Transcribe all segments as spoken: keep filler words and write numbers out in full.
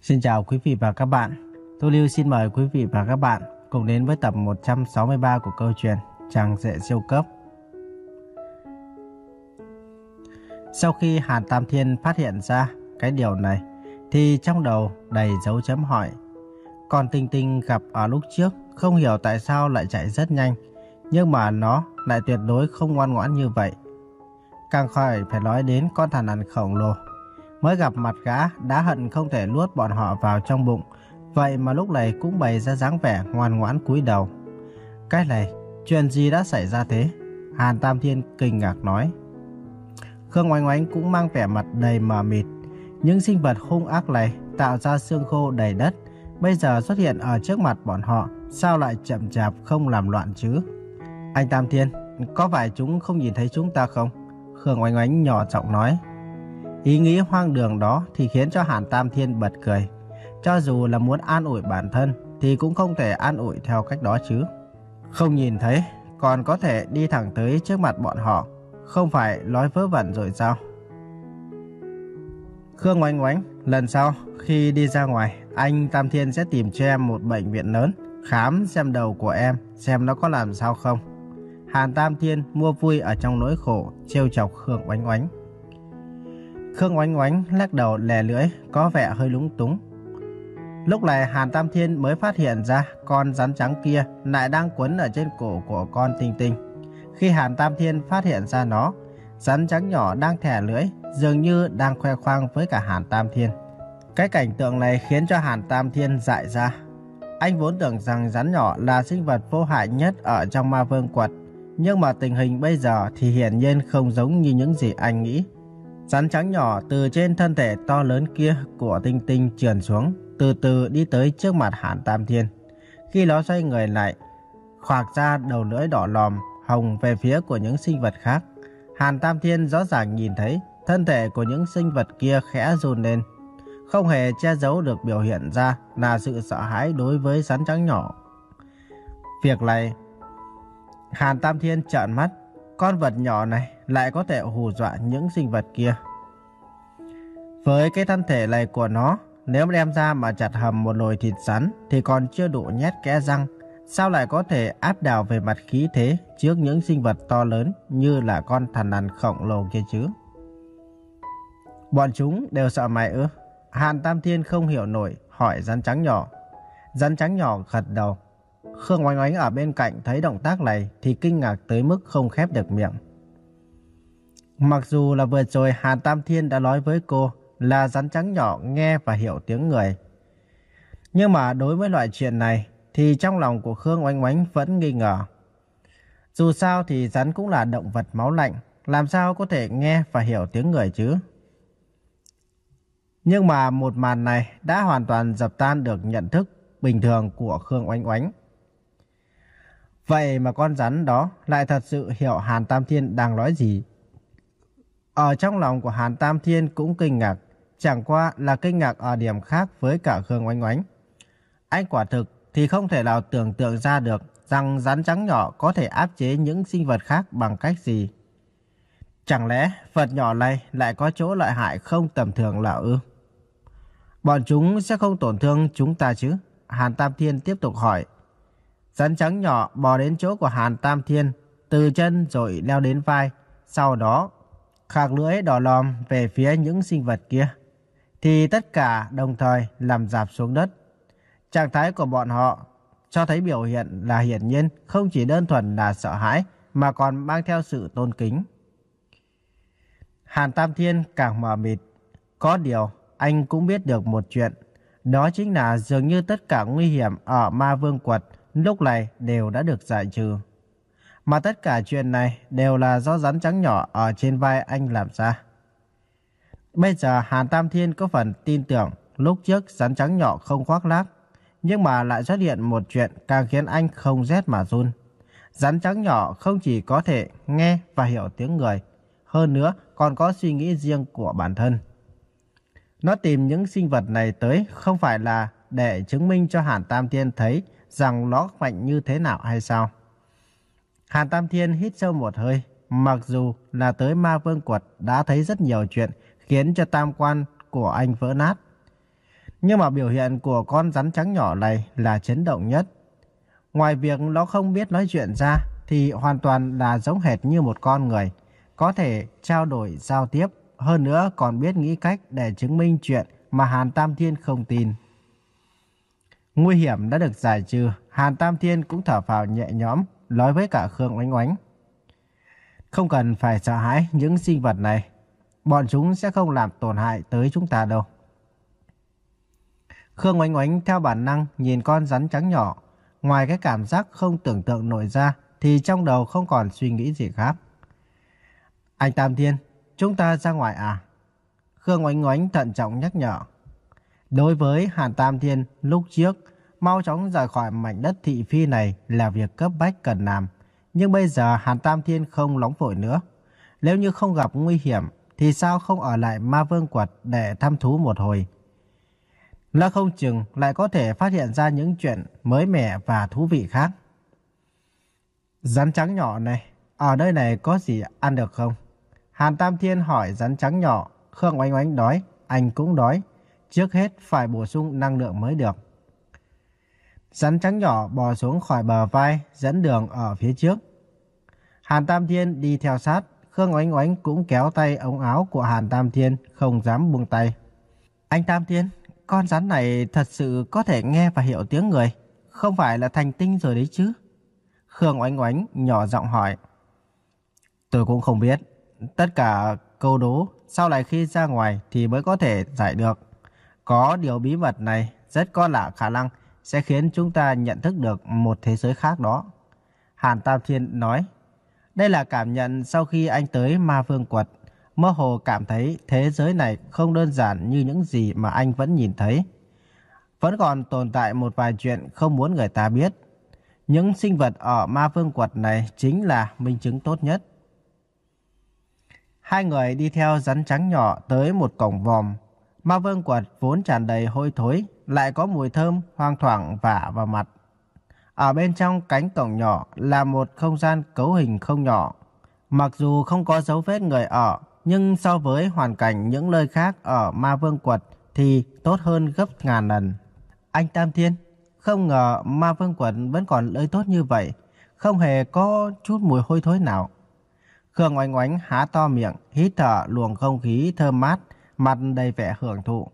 Xin chào quý vị và các bạn. Tôi Lưu xin mời quý vị và các bạn cùng đến với tập một trăm sáu mươi ba của câu chuyện Chàng rể siêu cấp. Sau khi Hàn Tam Thiên phát hiện ra cái điều này thì trong đầu đầy dấu chấm hỏi. Còn Tinh Tinh gặp ở lúc trước không hiểu tại sao lại chạy rất nhanh, nhưng mà nó lại tuyệt đối không ngoan ngoãn như vậy. Càng khỏi phải nói đến con thằn lằn khổng lồ. Mới gặp mặt gã đã hận không thể nuốt bọn họ vào trong bụng, vậy mà lúc này cũng bày ra dáng vẻ ngoan ngoãn cúi đầu. Cái này, chuyện gì đã xảy ra thế? Hàn Tam Thiên kinh ngạc nói. Khương Oánh Oánh cũng mang vẻ mặt đầy mờ mịt. Những sinh vật hung ác này tạo ra xương khô đầy đất, bây giờ xuất hiện ở trước mặt bọn họ, sao lại chậm chạp không làm loạn chứ? Anh Tam Thiên, có phải chúng không nhìn thấy chúng ta không? Khương Oánh Oánh nhỏ giọng nói. Ý nghĩ hoang đường đó thì khiến cho Hàn Tam Thiên bật cười. Cho dù là muốn an ủi bản thân thì cũng không thể an ủi theo cách đó chứ. Không nhìn thấy, còn có thể đi thẳng tới trước mặt bọn họ, không phải nói vớ vẩn rồi sao? Khương Oánh Oánh, lần sau khi đi ra ngoài, anh Tam Thiên sẽ tìm cho em một bệnh viện lớn, khám xem đầu của em, xem nó có làm sao không. Hàn Tam Thiên mua vui ở trong nỗi khổ, trêu chọc Khương Oánh Oánh. Khương Oánh Oánh lắc đầu lè lưỡi, có vẻ hơi lúng túng. Lúc này Hàn Tam Thiên mới phát hiện ra con rắn trắng kia lại đang quấn ở trên cổ của con Tinh Tinh. Khi Hàn Tam Thiên phát hiện ra nó, rắn trắng nhỏ đang thè lưỡi, dường như đang khoe khoang với cả Hàn Tam Thiên. Cái cảnh tượng này khiến cho Hàn Tam Thiên dại ra. Anh vốn tưởng rằng rắn nhỏ là sinh vật vô hại nhất ở trong Ma Vương Quật, nhưng mà tình hình bây giờ thì hiển nhiên không giống như những gì anh nghĩ. Rắn trắng nhỏ từ trên thân thể to lớn kia của Tinh Tinh trườn xuống, từ từ đi tới trước mặt Hàn Tam Thiên. Khi nó xoay người lại, khoạc ra đầu lưỡi đỏ lòm, hồng về phía của những sinh vật khác. Hàn Tam Thiên rõ ràng nhìn thấy thân thể của những sinh vật kia khẽ run lên, không hề che giấu được biểu hiện ra là sự sợ hãi đối với rắn trắng nhỏ. Việc này, Hàn Tam Thiên trợn mắt, con vật nhỏ này lại có thể hù dọa những sinh vật kia. Với cái thân thể này của nó, nếu đem ra mà chặt hầm một nồi thịt rắn thì còn chưa đủ nhét kẽ răng, sao lại có thể áp đảo về mặt khí thế trước những sinh vật to lớn như là con thằn lằn khổng lồ kia chứ? Bọn chúng đều sợ mày ư? Hàn Tam Thiên không hiểu nổi, hỏi rắn trắng nhỏ. Rắn trắng nhỏ gật đầu. Khương Oánh Oánh ở bên cạnh thấy động tác này thì kinh ngạc tới mức không khép được miệng. Mặc dù là vừa rồi Hàn Tam Thiên đã nói với cô là rắn trắng nhỏ nghe và hiểu tiếng người, nhưng mà đối với loại chuyện này thì trong lòng của Khương Oánh Oánh vẫn nghi ngờ. Dù sao thì rắn cũng là động vật máu lạnh, làm sao có thể nghe và hiểu tiếng người chứ? Nhưng mà một màn này đã hoàn toàn dập tan được nhận thức bình thường của Khương Oánh Oánh. Vậy mà con rắn đó lại thật sự hiểu Hàn Tam Thiên đang nói gì. Ở trong lòng của Hàn Tam Thiên cũng kinh ngạc, chẳng qua là kinh ngạc ở điểm khác với cả Khương Oánh Oánh. Anh quả thực thì không thể nào tưởng tượng ra được rằng rắn trắng nhỏ có thể áp chế những sinh vật khác bằng cách gì. Chẳng lẽ vật nhỏ này lại có chỗ lợi hại không tầm thường là ư? Bọn chúng sẽ không tổn thương chúng ta chứ? Hàn Tam Thiên tiếp tục hỏi. Rắn trắng nhỏ bò đến chỗ của Hàn Tam Thiên, từ chân rồi leo đến vai, sau đó khạc lưỡi đỏ lòm về phía những sinh vật kia, thì tất cả đồng thời nằm rạp xuống đất. Trạng thái của bọn họ cho thấy biểu hiện là hiển nhiên không chỉ đơn thuần là sợ hãi mà còn mang theo sự tôn kính. Hàn Tam Thiên càng mờ mịt. Có điều anh cũng biết được một chuyện, đó chính là dường như tất cả nguy hiểm ở Ma Vương Quật lúc này đều đã được giải trừ. Mà tất cả chuyện này đều là do rắn trắng nhỏ ở trên vai anh làm ra. Bây giờ Hàn Tam Thiên có phần tin tưởng lúc trước rắn trắng nhỏ không khoác lác, nhưng mà lại xuất hiện một chuyện càng khiến anh không rét mà run. Rắn trắng nhỏ không chỉ có thể nghe và hiểu tiếng người, hơn nữa còn có suy nghĩ riêng của bản thân. Nó tìm những sinh vật này tới không phải là để chứng minh cho Hàn Tam Thiên thấy rằng nó mạnh như thế nào hay sao? Hàn Tam Thiên hít sâu một hơi, mặc dù là tới Ma Vương Quật đã thấy rất nhiều chuyện khiến cho tam quan của anh vỡ nát. Nhưng mà biểu hiện của con rắn trắng nhỏ này là chấn động nhất. Ngoài việc nó không biết nói chuyện ra, thì hoàn toàn là giống hệt như một con người, có thể trao đổi, giao tiếp, hơn nữa còn biết nghĩ cách để chứng minh chuyện mà Hàn Tam Thiên không tin. Nguy hiểm đã được giải trừ, Hàn Tam Thiên cũng thở phào nhẹ nhõm, nói với cả Khương Oánh Oánh. Không cần phải sợ hãi những sinh vật này, bọn chúng sẽ không làm tổn hại tới chúng ta đâu. Khương Oánh Oánh theo bản năng nhìn con rắn trắng nhỏ, ngoài cái cảm giác không tưởng tượng nổi ra, thì trong đầu không còn suy nghĩ gì khác. Anh Tam Thiên, chúng ta ra ngoài à? Khương Oánh Oánh thận trọng nhắc nhở. Đối với Hàn Tam Thiên, lúc trước, mau chóng rời khỏi mảnh đất thị phi này là việc cấp bách cần làm. Nhưng bây giờ Hàn Tam Thiên không nóng vội nữa. Nếu như không gặp nguy hiểm, thì sao không ở lại Ma Vương Quật để thăm thú một hồi? Nó không chừng lại có thể phát hiện ra những chuyện mới mẻ và thú vị khác. Rắn trắng nhỏ này, ở nơi này có gì ăn được không? Hàn Tam Thiên hỏi rắn trắng nhỏ. Khương Oánh Oánh đói, anh cũng đói. Trước hết phải bổ sung năng lượng mới được. Rắn trắng nhỏ bò xuống khỏi bờ vai, dẫn đường ở phía trước. Hàn Tam Thiên đi theo sát. Khương Oánh Oánh cũng kéo tay ống áo của Hàn Tam Thiên, không dám buông tay. Anh Tam Thiên, con rắn này thật sự có thể nghe và hiểu tiếng người, không phải là thành tinh rồi đấy chứ? Khương Oánh Oánh nhỏ giọng hỏi. Tôi cũng không biết. Tất cả câu đố sau này khi ra ngoài thì mới có thể giải được. Có điều bí mật này rất có là khả năng sẽ khiến chúng ta nhận thức được một thế giới khác đó. Hàn Tam Thiên nói. Đây là cảm nhận sau khi anh tới Ma Vương Quật. Mơ hồ cảm thấy thế giới này không đơn giản như những gì mà anh vẫn nhìn thấy. Vẫn còn tồn tại một vài chuyện không muốn người ta biết. Những sinh vật ở Ma Vương Quật này chính là minh chứng tốt nhất. Hai người đi theo rắn trắng nhỏ tới một cổng vòm. Ma Vương Quật vốn tràn đầy hôi thối, lại có mùi thơm thoang thoảng vả vào mặt. Ở bên trong cánh cổng nhỏ là một không gian cấu hình không nhỏ. Mặc dù không có dấu vết người ở, nhưng so với hoàn cảnh những nơi khác ở Ma Vương Quật thì tốt hơn gấp ngàn lần. Anh Tam Thiên, không ngờ Ma Vương Quật vẫn còn nơi tốt như vậy, không hề có chút mùi hôi thối nào. Khương Oánh Oánh há to miệng, hít thở luồng không khí thơm mát, mặt đầy vẻ hưởng thụ.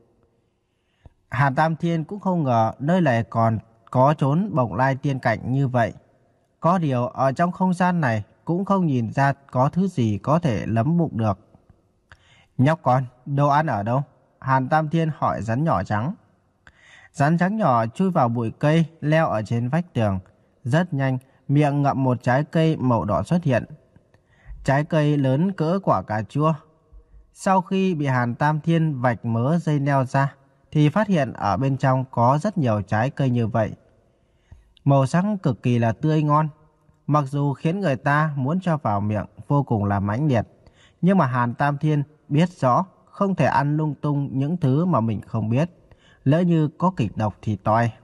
Hàn Tam Thiên cũng không ngờ nơi này còn có chốn bồng lai tiên cảnh như vậy. Có điều ở trong không gian này cũng không nhìn ra có thứ gì có thể lấm bụng được. Nhóc con, đồ ăn ở đâu? Hàn Tam Thiên hỏi rắn nhỏ trắng. Rắn trắng nhỏ chui vào bụi cây leo ở trên vách tường. Rất nhanh, miệng ngậm một trái cây màu đỏ xuất hiện. Trái cây lớn cỡ quả cà chua. Sau khi bị Hàn Tam Thiên vạch mớ dây leo ra, thì phát hiện ở bên trong có rất nhiều trái cây như vậy. Màu sắc cực kỳ là tươi ngon. Mặc dù khiến người ta muốn cho vào miệng vô cùng là mãnh liệt, nhưng mà Hàn Tam Thiên biết rõ không thể ăn lung tung những thứ mà mình không biết. Lỡ như có kịch độc thì toi.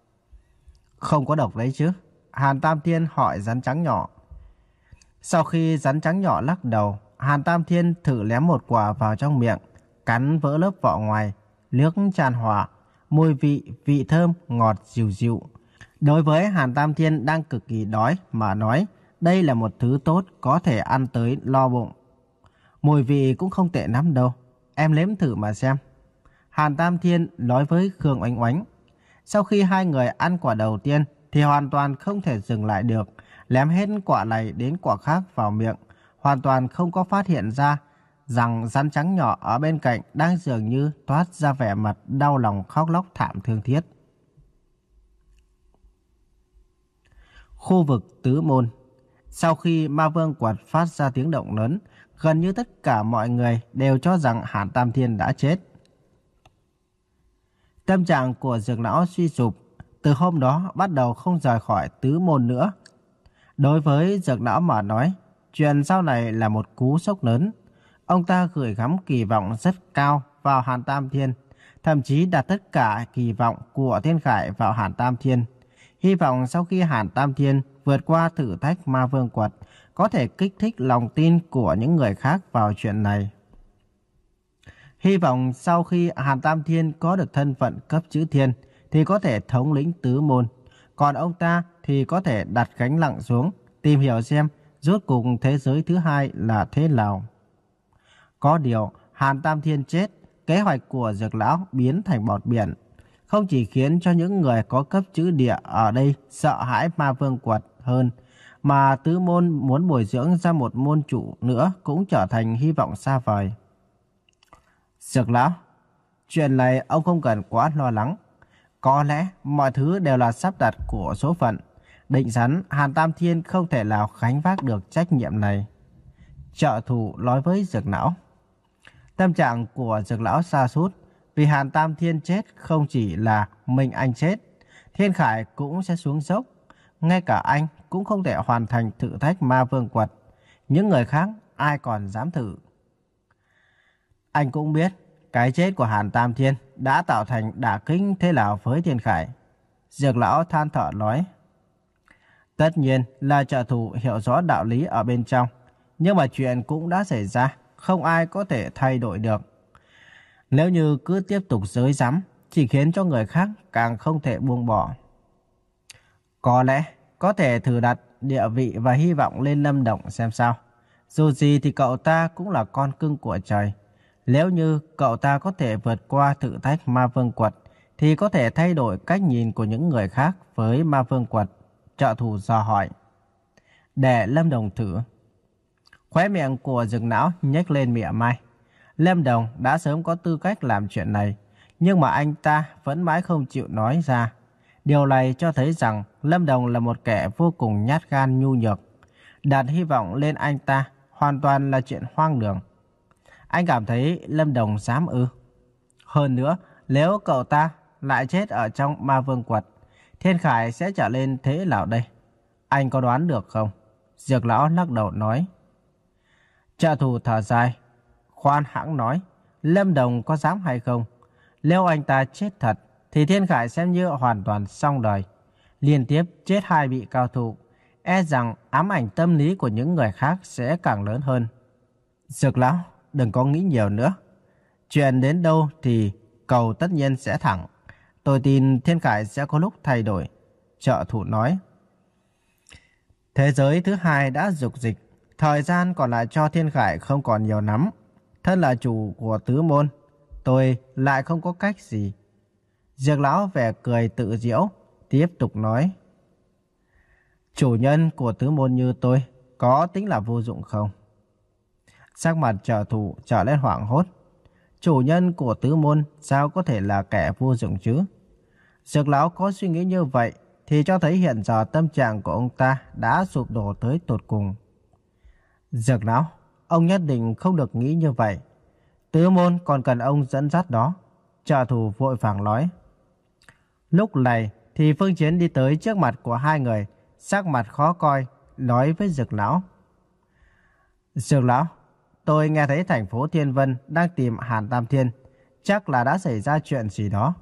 Không có độc đấy chứ? Hàn Tam Thiên hỏi rắn trắng nhỏ. Sau khi rắn trắng nhỏ lắc đầu, Hàn Tam Thiên thử lém một quả vào trong miệng, cắn vỡ lớp vỏ ngoài, nước tràn hòa, mùi vị, vị thơm, ngọt dịu dịu. Đối với Hàn Tam Thiên đang cực kỳ đói mà nói, đây là một thứ tốt có thể ăn tới lo bụng. Mùi vị cũng không tệ lắm đâu, em nếm thử mà xem. Hàn Tam Thiên nói với Khương Oánh Oánh. Sau khi hai người ăn quả đầu tiên thì hoàn toàn không thể dừng lại được, lém hết quả này đến quả khác vào miệng, hoàn toàn không có phát hiện ra rằng rắn trắng nhỏ ở bên cạnh đang dường như toát ra vẻ mặt đau lòng khóc lóc thảm thương thiết. Khu vực Tứ Môn. Sau khi Ma Vương Quật phát ra tiếng động lớn, gần như tất cả mọi người đều cho rằng Hàn Tam Thiên đã chết. Tâm trạng của Dược lão suy sụp, từ hôm đó bắt đầu không rời khỏi Tứ Môn nữa. Đối với Dược lão mà nói, chuyện sau này là một cú sốc lớn. Ông ta gửi gắm kỳ vọng rất cao vào Hàn Tam Thiên, thậm chí đặt tất cả kỳ vọng của Thiên Khải vào Hàn Tam Thiên. Hy vọng sau khi Hàn Tam Thiên vượt qua thử thách Ma Vương Quật, có thể kích thích lòng tin của những người khác vào chuyện này. Hy vọng sau khi Hàn Tam Thiên có được thân phận cấp chữ thiên thì có thể thống lĩnh tứ môn. Còn ông ta thì có thể đặt gánh nặng xuống, tìm hiểu xem rốt cuộc thế giới thứ hai là thế nào. Có điều, Hàn Tam Thiên chết, kế hoạch của Dược lão biến thành bọt biển. Không chỉ khiến cho những người có cấp chữ địa ở đây sợ hãi Ma Vương Quật hơn, mà tứ môn muốn bồi dưỡng ra một môn chủ nữa cũng trở thành hy vọng xa vời. Dược lão, chuyện này ông không cần quá lo lắng. Có lẽ mọi thứ đều là sắp đặt của số phận. Định sẵn Hàn Tam Thiên không thể nào gánh vác được trách nhiệm này. Trợ thủ nói với Dược lão. Tâm trạng của Dược lão sa sút vì Hàn Tam Thiên chết không chỉ là mình anh chết, Thiên Khải cũng sẽ xuống dốc. Ngay cả anh cũng không thể hoàn thành thử thách Ma Vương Quật. Những người khác ai còn dám thử. Anh cũng biết cái chết của Hàn Tam Thiên đã tạo thành đả kích thế nào với Thiên Khải. Dược lão than thở nói. Tất nhiên là trợ thủ hiểu rõ đạo lý ở bên trong, nhưng mà chuyện cũng đã xảy ra, không ai có thể thay đổi được. Nếu như cứ tiếp tục dối rắm, chỉ khiến cho người khác càng không thể buông bỏ. Có lẽ có thể thử đặt địa vị và hy vọng lên Lâm Đồng xem sao. Dù gì thì cậu ta cũng là con cưng của trời. Nếu như cậu ta có thể vượt qua thử thách Ma Vương Quật, thì có thể thay đổi cách nhìn của những người khác với Ma Vương Quật. Trợ thủ dò hỏi. Để Lâm Đồng thử. Khóe miệng của Dược lão nhếch lên mỉa mai. Lâm Đồng đã sớm có tư cách làm chuyện này, nhưng mà anh ta vẫn mãi không chịu nói ra. Điều này cho thấy rằng Lâm Đồng là một kẻ vô cùng nhát gan nhu nhược. Đặt hy vọng lên anh ta hoàn toàn là chuyện hoang đường. Anh cảm thấy Lâm Đồng dám ư? Hơn nữa, nếu cậu ta lại chết ở trong Ma Vương Quật, Thiên Khải sẽ trở lên thế nào đây? Anh có đoán được không? Dược lão lắc đầu nói. Trợ thủ thở dài, khoan hãng nói, Lâm Đồng có dám hay không? Nếu anh ta chết thật, thì Thiên Khải xem như hoàn toàn xong đời. Liên tiếp chết hai vị cao thủ, e rằng ám ảnh tâm lý của những người khác sẽ càng lớn hơn. Dược lão, đừng có nghĩ nhiều nữa. Chuyện đến đâu thì cầu tất nhiên sẽ thẳng. Tôi tin Thiên Khải sẽ có lúc thay đổi. Trợ thủ nói. Thế giới thứ hai đã dục dịch. Thời gian còn lại cho Thiên Khải không còn nhiều lắm. Thân là chủ của tứ môn, tôi lại không có cách gì. Dược lão vẻ cười tự giễu, tiếp tục nói. Chủ nhân của tứ môn như tôi có tính là vô dụng không? Sắc mặt trợ thủ trở lên hoảng hốt. Chủ nhân của tứ môn sao có thể là kẻ vô dụng chứ? Dược lão có suy nghĩ như vậy thì cho thấy hiện giờ tâm trạng của ông ta đã sụp đổ tới tột cùng. Dược lão, ông nhất định không được nghĩ như vậy. Tứ môn còn cần ông dẫn dắt đó. Trợ thủ vội vàng nói. Lúc này thì Phương Chiến đi tới trước mặt của hai người, sắc mặt khó coi, nói với Dược lão. Dược lão, tôi nghe thấy thành phố Thiên Vân đang tìm Hàn Tam Thiên, chắc là đã xảy ra chuyện gì đó.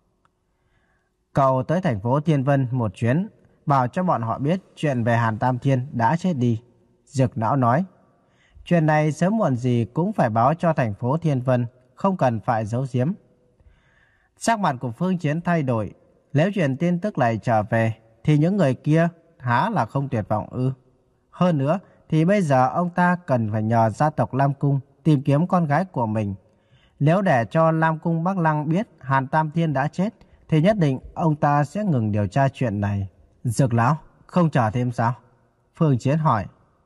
Cậu tới thành phố Thiên Vân một chuyến, bảo cho bọn họ biết chuyện về Hàn Tam Thiên đã chết đi. Dược lão nói, chuyện này sớm muộn gì cũng phải báo cho thành phố Thiên Vân, không cần phải giấu giếm. Sắc mặt của Phương Chiến thay đổi, nếu chuyện tin tức này trở về, thì những người kia há là không tuyệt vọng ư? Hơn nữa, thì bây giờ ông ta cần phải nhờ gia tộc Lam Cung tìm kiếm con gái của mình. Nếu để cho Lam Cung Bắc Lăng biết Hàn Tam Thiên đã chết, thì nhất định ông ta sẽ ngừng điều tra chuyện này. Dược lão, không chờ thêm sao? Phương Chiến hỏi.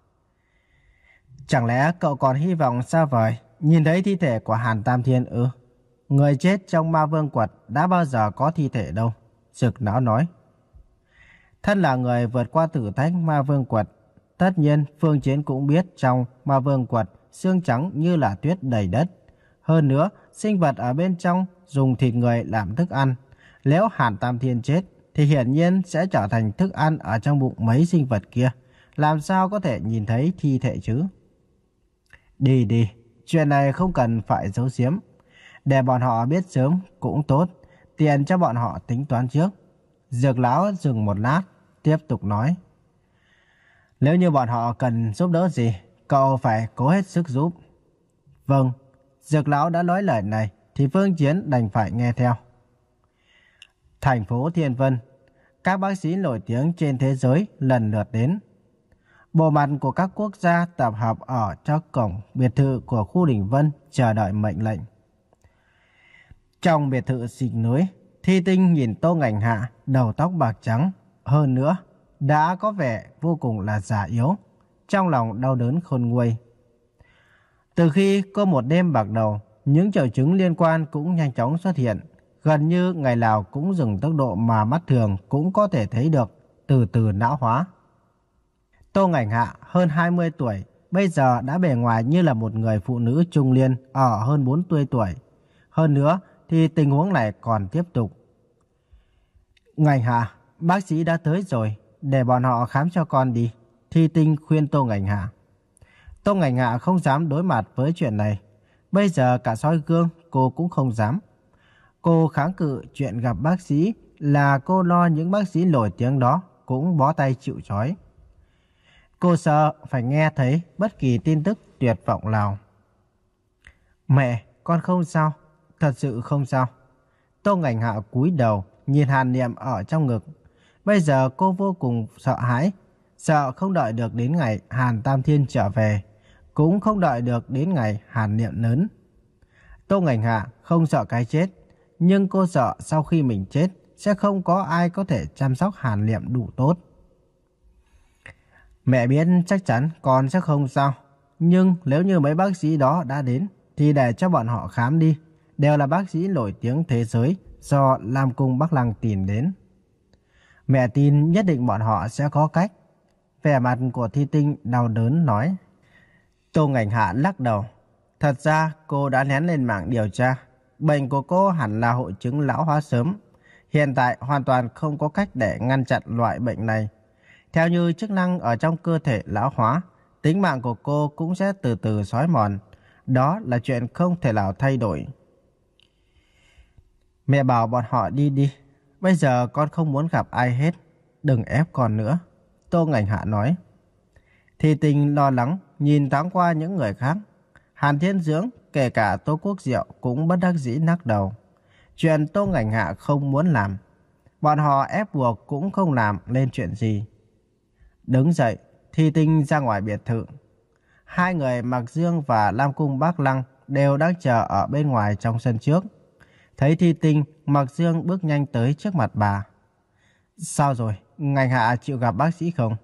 Chẳng lẽ cậu còn hy vọng xa vời nhìn thấy thi thể của Hàn Tam Thiên ư? Người chết trong Ma Vương Quật đã bao giờ có thi thể đâu. Dược lão nói. Thân là người vượt qua thử thách Ma Vương Quật, tất nhiên Phương Chiến cũng biết trong Ma Vương Quật xương trắng như là tuyết đầy đất. Hơn nữa, sinh vật ở bên trong dùng thịt người làm thức ăn. Nếu Hàn Tam Thiên chết, thì hiển nhiên sẽ trở thành thức ăn ở trong bụng mấy sinh vật kia. Làm sao có thể nhìn thấy thi thể chứ? Đi đi, chuyện này không cần phải giấu giếm. Để bọn họ biết sớm cũng tốt, tiện cho bọn họ tính toán trước. Dược lão dừng một lát, tiếp tục nói. Nếu như bọn họ cần giúp đỡ gì, cậu phải cố hết sức giúp. Vâng, Dược lão đã nói lời này thì Phương Chiến đành phải nghe theo. Thành phố Thiên Vân, các bác sĩ nổi tiếng trên thế giới lần lượt đến. Bộ mặt của các quốc gia tập hợp ở trước cổng biệt thự của khu Đình Vân chờ đợi mệnh lệnh. Trong biệt thự xịch núi, Thi Tinh nhìn Tô Ngành Hạ, đầu tóc bạc trắng, hơn nữa đã có vẻ vô cùng là già yếu, trong lòng đau đớn khôn nguôi. Từ khi có một đêm bạc đầu, những triệu chứng liên quan cũng nhanh chóng xuất hiện, gần như ngày nào cũng dừng tốc độ mà mắt thường cũng có thể thấy được, từ từ não hóa. Tô Ngành Hạ hơn hai mươi tuổi, bây giờ đã bề ngoài như là một người phụ nữ trung niên ở hơn bốn mươi tuổi. Hơn nữa thì tình huống này còn tiếp tục. Ngành Hạ, bác sĩ đã tới rồi, để bọn họ khám cho con đi. Thi Tinh khuyên Tô Ngành Hạ. Tô Ngành Hạ không dám đối mặt với chuyện này. Bây giờ cả soi gương cô cũng không dám. Cô kháng cự chuyện gặp bác sĩ là cô lo những bác sĩ nổi tiếng đó cũng bó tay chịu trói. Cô sợ phải nghe thấy bất kỳ tin tức tuyệt vọng nào. Mẹ, con không sao, thật sự không sao. Tô Ngành Hạ cúi đầu nhìn Hàn Niệm ở trong ngực. Bây giờ cô vô cùng sợ hãi, sợ không đợi được đến ngày Hàn Tam Thiên trở về, cũng không đợi được đến ngày Hàn Niệm lớn. Tô Ngành Hạ không sợ cái chết, nhưng cô sợ sau khi mình chết sẽ không có ai có thể chăm sóc Hàn Niệm đủ tốt. Mẹ biết chắc chắn con sẽ không sao, nhưng nếu như mấy bác sĩ đó đã đến thì để cho bọn họ khám đi, đều là bác sĩ nổi tiếng thế giới do Lam Cung Bắc Lăng tìm đến. Mẹ tin nhất định bọn họ sẽ có cách. Vẻ mặt của Thi Tinh đau đớn nói. Tô Ngành Hạ lắc đầu. Thật ra cô đã nén lên mạng điều tra. Bệnh của cô hẳn là hội chứng lão hóa sớm. Hiện tại hoàn toàn không có cách để ngăn chặn loại bệnh này. Theo như chức năng ở trong cơ thể lão hóa, tính mạng của cô cũng sẽ từ từ xói mòn. Đó là chuyện không thể nào thay đổi. Mẹ bảo bọn họ đi đi. Bây giờ con không muốn gặp ai hết. Đừng ép con nữa. Tô Ngành Hạ nói. Thi Tinh lo lắng nhìn thoáng qua những người khác. Hàn Thiên Dưỡng, kể cả Tô Quốc Diệu cũng bất đắc dĩ lắc đầu. Chuyện Tô Ngành Hạ không muốn làm, bọn họ ép buộc cũng không làm lên chuyện gì. Đứng dậy, Thi Tinh ra ngoài biệt thự. Hai người Mạc Dương và Lam Cung Bắc Lăng đều đang chờ ở bên ngoài trong sân trước. Thấy Thi Tinh, Mạc Dương bước nhanh tới trước mặt bà. Sao rồi, Ngành Hạ chịu gặp bác sĩ không?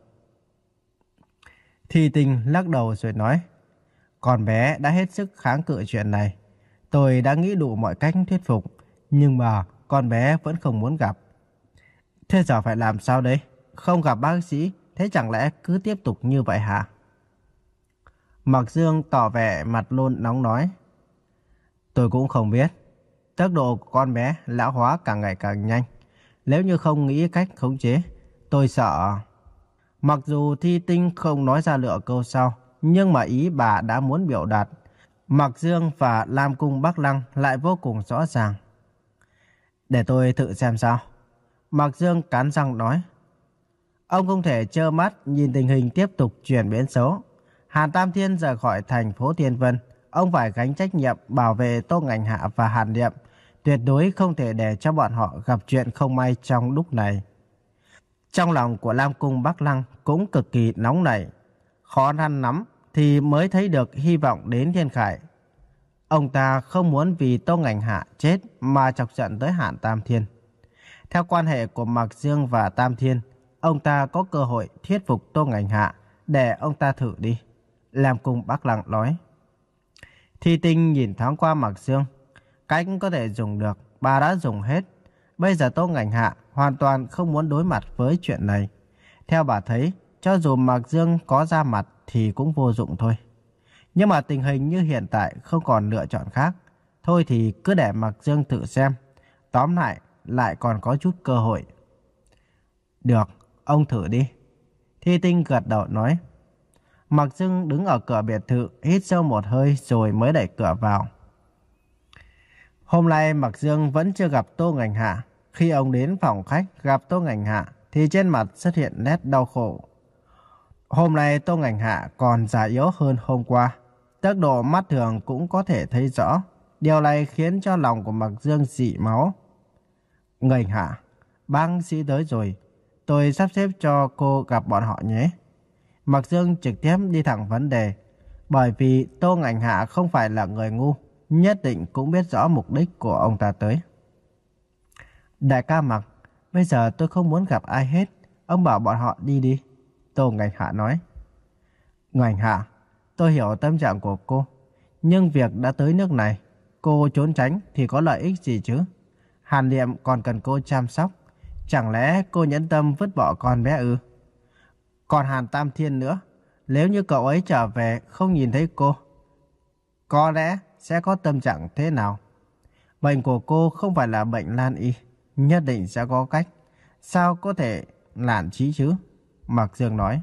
Thi Tinh lắc đầu rồi nói. Con bé đã hết sức kháng cự chuyện này. Tôi đã nghĩ đủ mọi cách thuyết phục, nhưng mà con bé vẫn không muốn gặp. Thế giờ phải làm sao đấy? Không gặp bác sĩ, thế chẳng lẽ cứ tiếp tục như vậy hả? Mạc Dương tỏ vẻ mặt luôn nóng nói. Tôi cũng không biết. Tốc độ của con bé lão hóa càng ngày càng nhanh. Nếu như không nghĩ cách khống chế, tôi sợ. Mặc dù Thi Tinh không nói ra lựa câu sau, nhưng mà ý bà đã muốn biểu đạt. Mạc Dương và Lam Cung Bắc Lăng lại vô cùng rõ ràng. Để tôi thử xem sao. Mạc Dương cắn răng nói. Ông không thể trơ mắt nhìn tình hình tiếp tục chuyển biến xấu. Hàn Tam Thiên rời khỏi thành phố Thiên Vân. Ông phải gánh trách nhiệm bảo vệ Tô Ngành Hạ và Hàn Niệm. Tuyệt đối không thể để cho bọn họ gặp chuyện không may trong lúc này. Trong lòng của Lam Cung Bắc Lăng cũng cực kỳ nóng nảy. Khó khăn lắm thì mới thấy được hy vọng đến thiên khải. Ông ta không muốn vì Tô Ngành Hạ chết mà chọc giận tới Hàn Tam Thiên. Theo quan hệ của Mạc Dương và Tam Thiên, ông ta có cơ hội thuyết phục Tô Ngành Hạ để ông ta thử đi. Lam Cung Bắc Lăng nói. Thi Tinh nhìn thoáng qua Mạc Dương. Cách có thể dùng được, bà đã dùng hết. Bây giờ Tô Ngành Hạ hoàn toàn không muốn đối mặt với chuyện này. Theo bà thấy, cho dù Mạc Dương có ra mặt thì cũng vô dụng thôi. Nhưng mà tình hình như hiện tại không còn lựa chọn khác. Thôi thì cứ để Mạc Dương thử xem. Tóm lại, lại còn có chút cơ hội. Được, ông thử đi. Thi Tinh gật đầu nói. Mạc Dương đứng ở cửa biệt thự, hít sâu một hơi rồi mới đẩy cửa vào. Hôm nay Mạc Dương vẫn chưa gặp Tô Ngành Hạ. Khi ông đến phòng khách gặp Tô Ngành Hạ thì trên mặt xuất hiện nét đau khổ. Hôm nay Tô Ngành Hạ còn già yếu hơn hôm qua. tốc độ mắt thường cũng có thể thấy rõ. Điều này khiến cho lòng của Mạc Dương dị máu. Người hạ, bác sĩ tới rồi. Tôi sắp xếp cho cô gặp bọn họ nhé. Mạc Dương trực tiếp đi thẳng vấn đề. Bởi vì Tô Ngạnh Hạ không phải là người ngu, nhất định cũng biết rõ mục đích của ông ta tới. Đại ca Mạc, bây giờ tôi không muốn gặp ai hết. Ông bảo bọn họ đi đi. Tô Ngạnh Hạ nói. Ngạnh Hạ, tôi hiểu tâm trạng của cô. Nhưng việc đã tới nước này, cô trốn tránh thì có lợi ích gì chứ? Hàn Niệm còn cần cô chăm sóc. Chẳng lẽ cô nhẫn tâm vứt bỏ con bé ư? Còn Hàn Tam Thiên nữa. Nếu như cậu ấy trở về không nhìn thấy cô, có lẽ sẽ có tâm trạng thế nào? Bệnh của cô không phải là bệnh nan y, nhất định sẽ có cách. Sao có thể nản chí chứ? Mạc Dương nói.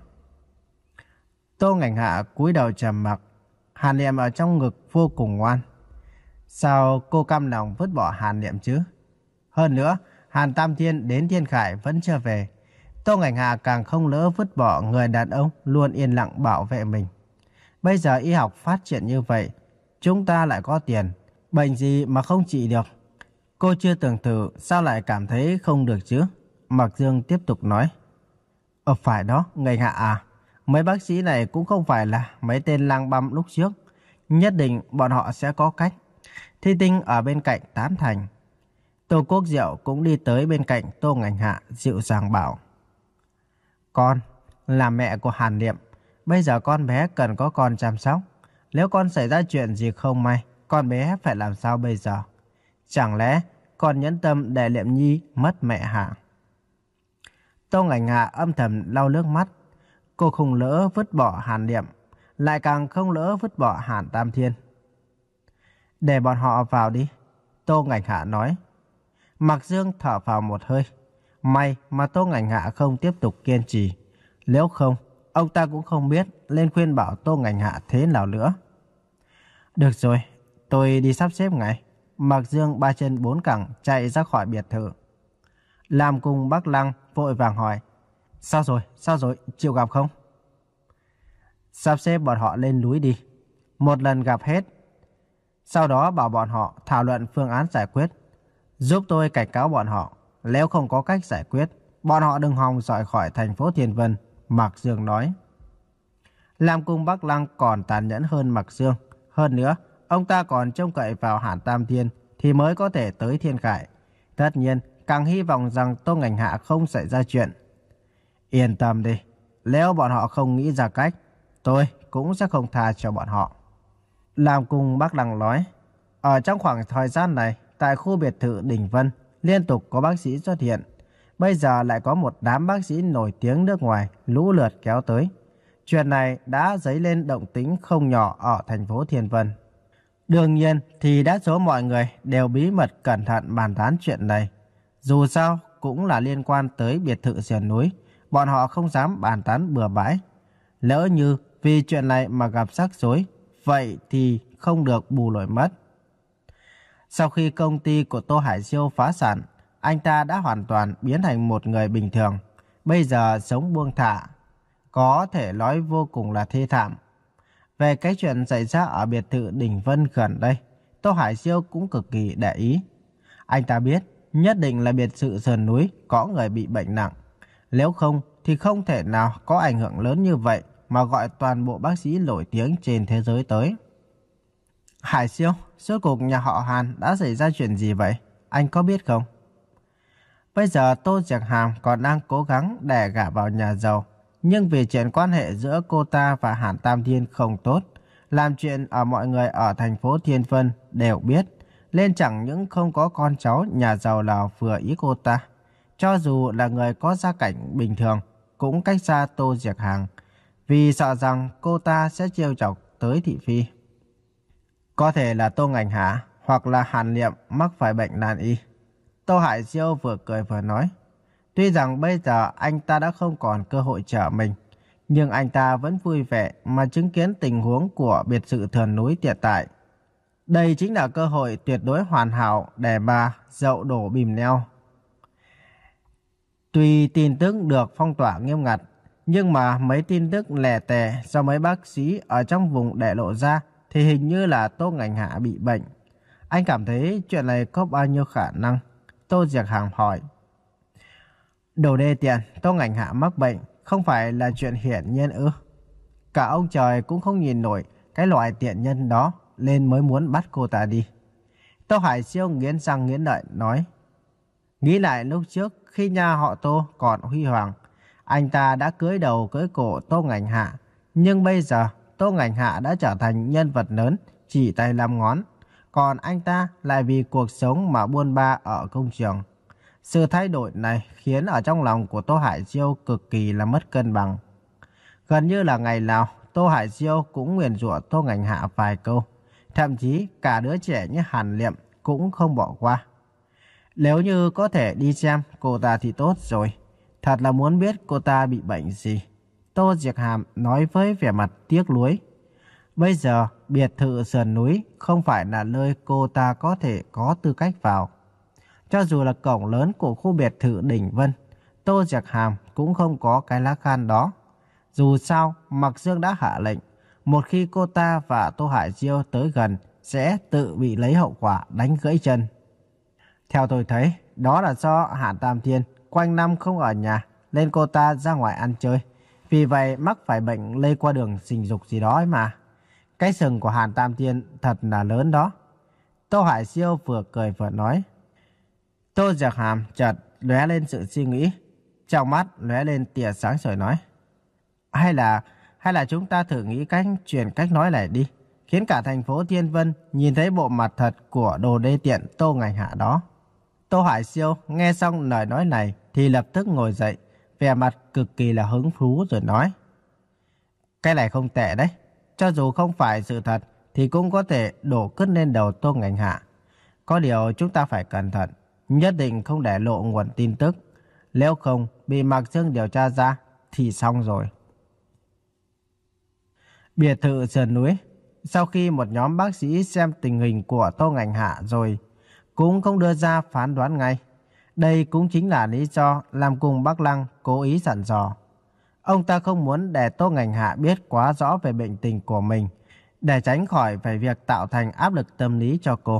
Tô Ngạnh Hạ cúi đầu trầm mặc. Hàn Niệm ở trong ngực vô cùng ngoan. Sao cô cam lòng vứt bỏ Hàn Niệm chứ? Hơn nữa, Hàn Tam Thiên đến Thiên Khải vẫn chưa về. Tô Ngạnh Hạ càng không lỡ vứt bỏ người đàn ông luôn yên lặng bảo vệ mình. Bây giờ y học phát triển như vậy, chúng ta lại có tiền, bệnh gì mà không trị được? Cô chưa từng thử, sao lại cảm thấy không được chứ? Mạc Dương tiếp tục nói. Ờ phải đó, Ngạnh Hạ à, mấy bác sĩ này cũng không phải là mấy tên lang băm lúc trước. Nhất định bọn họ sẽ có cách. Thi Tinh ở bên cạnh tán thành. Tô Quốc Diệu cũng đi tới bên cạnh Tô Ngạnh Hạ dịu dàng bảo. Con là mẹ của Hàn Niệm. Bây giờ con bé cần có con chăm sóc. Nếu con xảy ra chuyện gì không may, con bé phải làm sao bây giờ? Chẳng lẽ con nhẫn tâm để Liệm Nhi mất mẹ hả? Tô Ngạnh Hạ âm thầm lau nước mắt. Cô không lỡ vứt bỏ Hàn Niệm, lại càng không lỡ vứt bỏ Hàn Tam Thiên. Để bọn họ vào đi, Tô Ngạnh Hạ nói. Mạc Dương thở vào một hơi. May mà Tô Ngạnh Hạ không tiếp tục kiên trì. Nếu không, ông ta cũng không biết lên khuyên bảo Tô Ngạnh Hạ thế nào nữa. Được rồi, tôi đi sắp xếp ngay. Mạc Dương ba chân bốn cẳng chạy ra khỏi biệt thự. Lam Cung Bắc Lăng vội vàng hỏi. Sao rồi, sao rồi, chịu gặp không? Sắp xếp bọn họ lên núi đi. Một lần gặp hết. Sau đó bảo bọn họ thảo luận phương án giải quyết. Giúp tôi cảnh cáo bọn họ. Nếu không có cách giải quyết, bọn họ đừng hòng rời khỏi thành phố Thiên Vân. Mạc Dương nói. Lam Cung Bắc Lăng còn tàn nhẫn hơn Mạc Dương. Hơn nữa, ông ta còn trông cậy vào Hàn Tam Thiên thì mới có thể tới Thiên Khải. Tất nhiên, càng hy vọng rằng Tô Ngạnh Hạ không xảy ra chuyện. Yên tâm đi, nếu bọn họ không nghĩ ra cách, tôi cũng sẽ không tha cho bọn họ. Lam Cung Bắc Lăng nói. Ở trong khoảng thời gian này, tại khu biệt thự Đình Vân, liên tục có bác sĩ xuất hiện. Bây giờ lại có một đám bác sĩ nổi tiếng nước ngoài lũ lượt kéo tới. Chuyện này đã dấy lên động tĩnh không nhỏ ở thành phố Thiên Vân. Đương nhiên thì đa số mọi người đều bí mật cẩn thận bàn tán chuyện này. Dù sao cũng là liên quan tới biệt thự sườn núi, bọn họ không dám bàn tán bừa bãi. Lỡ như vì chuyện này mà gặp rắc rối, vậy thì không được bù lỗi mất. Sau khi công ty của Tô Hải Siêu phá sản, anh ta đã hoàn toàn biến thành một người bình thường. Bây giờ sống buông thả, có thể nói vô cùng là thê thảm. Về cái chuyện xảy ra ở biệt thự Đình Vân gần đây, Tô Hải Siêu cũng cực kỳ để ý. Anh ta biết nhất định là biệt thự sườn núi có người bị bệnh nặng. Nếu không thì không thể nào có ảnh hưởng lớn như vậy mà gọi toàn bộ bác sĩ nổi tiếng trên thế giới tới. Hải Siêu, rốt cuộc nhà họ Hàn đã xảy ra chuyện gì vậy? Anh có biết không? Bây giờ Tô Diệc Hàm còn đang cố gắng để gả vào nhà giàu. Nhưng vì chuyện quan hệ giữa cô ta và Hàn Tam Thiên không tốt, làm chuyện ở mọi người ở thành phố Thiên Vân đều biết, nên chẳng những không có con cháu nhà giàu nào vừa ý cô ta. Cho dù là người có gia cảnh bình thường, cũng cách xa Tô Diệc Hàm, vì sợ rằng cô ta sẽ trêu chọc tới thị phi. Có thể là Tô Ngạnh Hạ hoặc là Hàn Niệm mắc phải bệnh nan y. Tô Hải Siêu vừa cười vừa nói. Tuy rằng bây giờ anh ta đã không còn cơ hội trở mình, nhưng anh ta vẫn vui vẻ mà chứng kiến tình huống của biệt thự sườn núi hiện tại. Đây chính là cơ hội tuyệt đối hoàn hảo để mà dậu đổ bìm leo. Tuy tin tức được phong tỏa nghiêm ngặt, nhưng mà mấy tin tức lẻ tẻ do mấy bác sĩ ở trong vùng để lộ ra thì hình như là Tô Ngành Hạ bị bệnh. Anh cảm thấy chuyện này có bao nhiêu khả năng? Tô Diệc Hàm hỏi. Đồ đê tiện, Tô Ngành Hạ mắc bệnh không phải là chuyện hiển nhiên ư? Cả ông trời cũng không nhìn nổi cái loại tiện nhân đó, nên mới muốn bắt cô ta đi. Tô Hải Siêu nghiến răng nghiến lợi nói. Nghĩ lại lúc trước khi nhà họ Tô còn huy hoàng, anh ta đã cưới đầu cưới cổ Tô Ngành Hạ. Nhưng bây giờ Tô Ngành Hạ đã trở thành nhân vật lớn, chỉ tay làm ngón. Còn anh ta lại vì cuộc sống mà buôn ba ở công trường. Sự thay đổi này khiến ở trong lòng của Tô Hải Siêu cực kỳ là mất cân bằng. Gần như là ngày nào Tô Hải Siêu cũng nguyền rủa Tô Ngành Hạ vài câu. Thậm chí cả đứa trẻ như Hàn Liệm cũng không bỏ qua. Nếu như có thể đi xem cô ta thì tốt rồi. Thật là muốn biết cô ta bị bệnh gì. Tô Diệc Hàm nói với vẻ mặt tiếc nuối. Bây giờ biệt thự sườn núi không phải là nơi cô ta có thể có tư cách vào. Cho dù là cổng lớn của khu biệt thự Đỉnh Vân, Tô Diệc Hàm cũng không có cái lá gan đó. Dù sao, Mạc Dương đã hạ lệnh, một khi cô ta và Tô Hải Siêu tới gần, sẽ tự bị lấy hậu quả đánh gãy chân. Theo tôi thấy, đó là do Hàn Tam Thiên quanh năm không ở nhà, nên cô ta ra ngoài ăn chơi. Vì vậy mắc phải bệnh lây qua đường sinh dục gì đó ấy mà. Cái sừng của Hàn Tam Thiên thật là lớn đó. Tô Hải Siêu vừa cười vừa nói. Tô Diệc Hàm chợt lóe lên sự suy nghĩ, trong mắt lóe lên tia sáng rồi nói. Hay là, hay là chúng ta thử nghĩ cách chuyển cách nói này đi, khiến cả thành phố Thiên Vân nhìn thấy bộ mặt thật của đồ đê tiện Tô Ngành Hạ đó. Tô Hải Siêu nghe xong lời nói này thì lập tức ngồi dậy, vẻ mặt cực kỳ là hứng thú rồi nói. Cái này không tệ đấy, cho dù không phải sự thật thì cũng có thể đổ cứt lên đầu Tô Ngành Hạ. Có điều chúng ta phải cẩn thận, nhất định không để lộ nguồn tin tức. Nếu không bị Mạc Dương điều tra ra thì xong rồi. Biệt thự sườn núi. Sau khi một nhóm bác sĩ xem tình hình của Tô Ngành Hạ rồi, cũng không đưa ra phán đoán ngay. Đây cũng chính là lý do làm cùng Bắc Lăng cố ý dặn dò. Ông ta không muốn để Tô Ngành Hạ biết quá rõ về bệnh tình của mình, để tránh khỏi phải việc tạo thành áp lực tâm lý cho cô.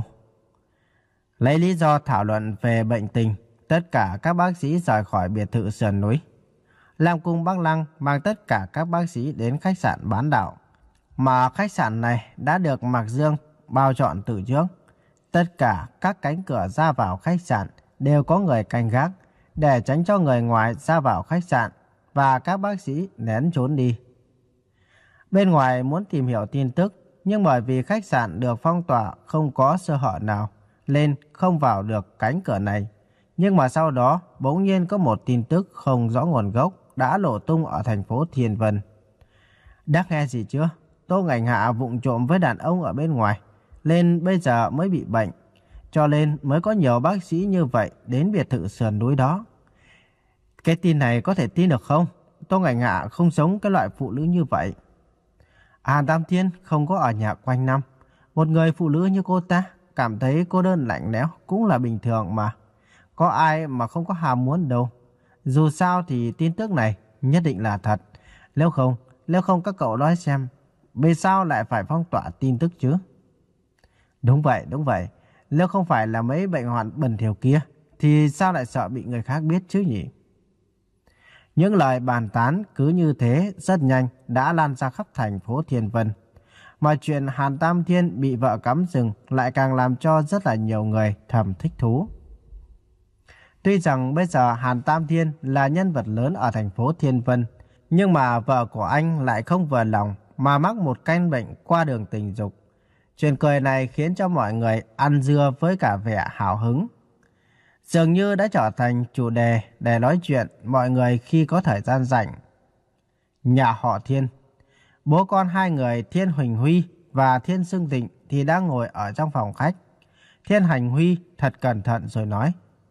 Lấy lý do thảo luận về bệnh tình, tất cả các bác sĩ rời khỏi biệt thự sườn núi. Lam Cung Bắc Lăng mang tất cả các bác sĩ đến khách sạn bán đảo, mà khách sạn này đã được Mạc Dương bao chọn từ trước. Tất cả các cánh cửa ra vào khách sạn đều có người canh gác, để tránh cho người ngoài ra vào khách sạn và các bác sĩ lén trốn đi. Bên ngoài muốn tìm hiểu tin tức, nhưng bởi vì khách sạn được phong tỏa không có sơ hở nào, nên không vào được cánh cửa này. Nhưng mà sau đó bỗng nhiên có một tin tức không rõ nguồn gốc đã nổ tung ở thành phố Thiên Vân. Đã nghe gì chưa? Tô Ngành Hạ vụng trộm với đàn ông ở bên ngoài, nên bây giờ mới bị bệnh. Cho nên mới có nhiều bác sĩ như vậy đến biệt thự sườn núi đó. Cái tin này có thể tin được không? Tô Ngành Hạ không giống cái loại phụ nữ như vậy. Hàn Tam Thiên không có ở nhà quanh năm. Một người phụ nữ như cô ta cảm thấy cô đơn lạnh lẽo cũng là bình thường mà. Có ai mà không có ham muốn đâu. Dù sao thì tin tức này nhất định là thật. Nếu không, nếu không các cậu nói xem, vì sao lại phải phong tỏa tin tức chứ? Đúng vậy, đúng vậy. Nếu không phải là mấy bệnh hoạn bẩn thỉu kia, thì sao lại sợ bị người khác biết chứ nhỉ? Những lời bàn tán cứ như thế rất nhanh đã lan ra khắp thành phố Thiên Vân. Mà chuyện Hàn Tam Thiên bị vợ cắm sừng lại càng làm cho rất là nhiều người thầm thích thú. Tuy rằng bây giờ Hàn Tam Thiên là nhân vật lớn ở thành phố Thiên Vân, nhưng mà vợ của anh lại không vừa lòng mà mắc một căn bệnh qua đường tình dục. Chuyện cười này khiến cho mọi người ăn dưa với cả vẻ hào hứng. Dường như đã trở thành chủ đề để nói chuyện mọi người khi có thời gian rảnh. Nhà họ Thiên. Bố con hai người Thiên Huỳnh Huy và Thiên Sương Tịnh thì đang ngồi ở trong phòng khách. Thiên Hành Huy thật cẩn thận rồi nói.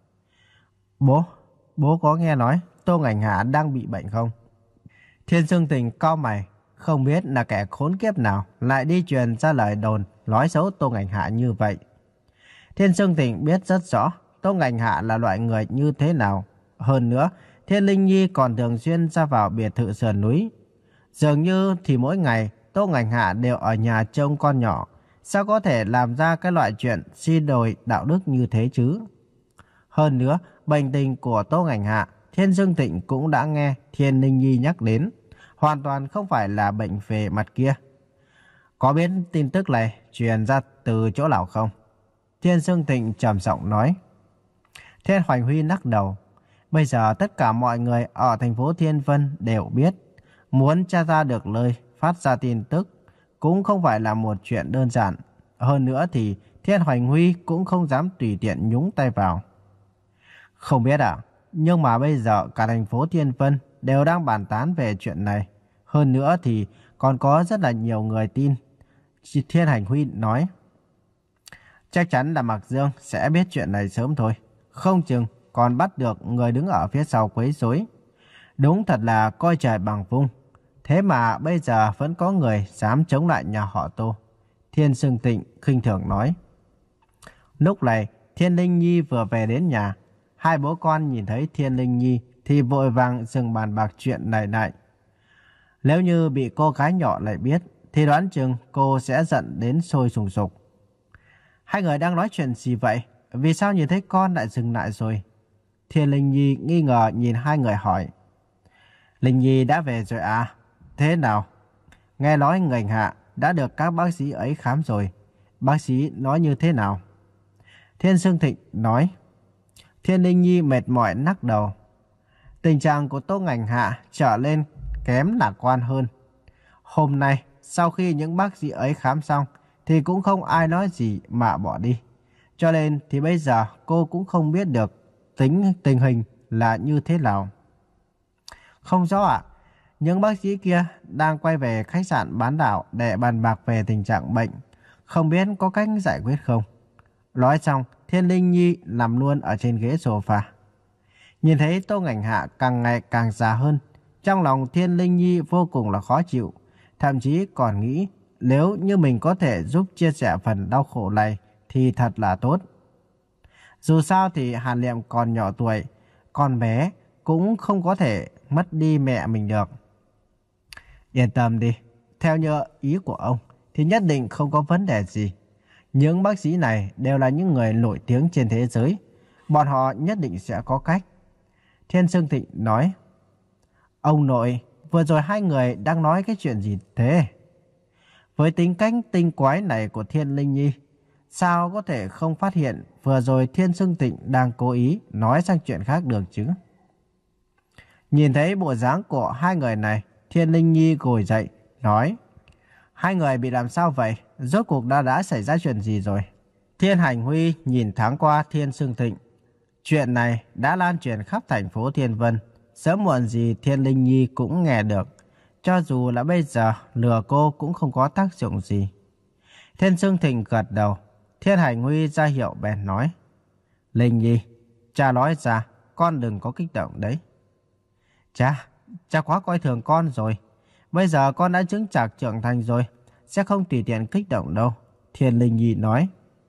Bố, bố có nghe nói Tô Ngành Hạ đang bị bệnh không? Thiên Sương Tịnh cau mày, không biết là kẻ khốn kiếp nào lại đi truyền ra lời đồn nói xấu Tô Ngành Hạ như vậy. Thiên Sương Tịnh biết rất rõ Tô Ngành Hạ là loại người như thế nào. Hơn nữa, Thiên Linh Nhi còn thường xuyên ra vào biệt thự sườn núi. Dường như thì mỗi ngày Tô Ngành Hạ đều ở nhà trông con nhỏ. Sao có thể làm ra cái loại chuyện xin đồi đạo đức như thế chứ? Hơn nữa, bệnh tình của Tô Ngành Hạ, Thiên Dương Thịnh cũng đã nghe Thiên Linh Nhi nhắc đến. Hoàn toàn không phải là bệnh về mặt kia. Có biết tin tức này truyền ra từ chỗ nào không? Thiên Dương Thịnh trầm giọng nói. Thiên Hoành Huy lắc đầu. Bây giờ tất cả mọi người ở thành phố Thiên Vân đều biết. Muốn tra ra được lời phát ra tin tức cũng không phải là một chuyện đơn giản. Hơn nữa thì Thiên Hoành Huy cũng không dám tùy tiện nhúng tay vào. Không biết à, nhưng mà bây giờ cả thành phố Thiên Vân đều đang bàn tán về chuyện này. Hơn nữa thì còn có rất là nhiều người tin. Thiên Hành Huy nói. Chắc chắn là Mạc Dương sẽ biết chuyện này sớm thôi. Không chừng còn bắt được người đứng ở phía sau quấy rối. Đúng thật là coi trời bằng vung. Thế mà bây giờ vẫn có người dám chống lại nhà họ Tô. Thiên Dương Thịnh khinh thường nói. Lúc này Thiên Linh Nhi vừa về đến nhà. Hai bố con nhìn thấy Thiên Linh Nhi thì vội vàng dừng bàn bạc chuyện này lại. Nếu như bị cô gái nhỏ lại biết thì đoán chừng cô sẽ giận đến sôi sùng sục. Hai người đang nói chuyện gì vậy? Vì sao nhìn thấy con lại dừng lại rồi? Thiên Linh Nhi nghi ngờ nhìn hai người hỏi. Linh Nhi đã về rồi à? Thế nào? Nghe nói Ngành Hạ đã được các bác sĩ ấy khám rồi. Bác sĩ nói như thế nào? Thiên Dương Thịnh nói. Thiên Linh Nhi mệt mỏi lắc đầu. Tình trạng của Tô Ngành Hạ trở lên kém lạc quan hơn. Hôm nay, sau khi những bác sĩ ấy khám xong, thì cũng không ai nói gì mà bỏ đi. Cho nên thì bây giờ cô cũng không biết được tính tình hình là như thế nào. Không rõ ạ. Những bác sĩ kia đang quay về khách sạn bán đảo để bàn bạc về tình trạng bệnh. Không biết có cách giải quyết không? Nói xong, Thiên Linh Nhi nằm luôn ở trên ghế sofa. Nhìn thấy Tô Ngành Hạ càng ngày càng già hơn, trong lòng Thiên Linh Nhi vô cùng là khó chịu. Thậm chí còn nghĩ nếu như mình có thể giúp chia sẻ phần đau khổ này thì thật là tốt. Dù sao thì Hàn Liệm còn nhỏ tuổi, con bé cũng không có thể mất đi mẹ mình được. Yên tâm đi, theo như ý của ông thì nhất định không có vấn đề gì. Những bác sĩ này đều là những người nổi tiếng trên thế giới. Bọn họ nhất định sẽ có cách. Thiên Dương Thịnh nói. Ông nội, vừa rồi hai người đang nói cái chuyện gì thế? Với tính cách tinh quái này của Thiên Linh Nhi, sao có thể không phát hiện vừa rồi Thiên Dương Thịnh đang cố ý nói sang chuyện khác được chứ? Nhìn thấy bộ dáng của hai người này, Thiên Linh Nhi ngồi dậy, nói. Hai người bị làm sao vậy? Rốt cuộc đã đã xảy ra chuyện gì rồi? Thiên Hành Huy nhìn thoáng qua Thiên Dương Thịnh. Chuyện này đã lan truyền khắp thành phố Thiên Vân. Sớm muộn gì Thiên Linh Nhi cũng nghe được. Cho dù là bây giờ lừa cô cũng không có tác dụng gì. Thiên Dương Thịnh gật đầu. Thiên Hành Huy ra hiệu bèn nói. Linh Nhi, cha nói ra, con đừng có kích động đấy. Cha, cha quá coi thường con rồi. Bây giờ con đã chứng chạc trưởng thành rồi, sẽ không tùy tiện kích động đâu. Thiên Linh Nhi nói.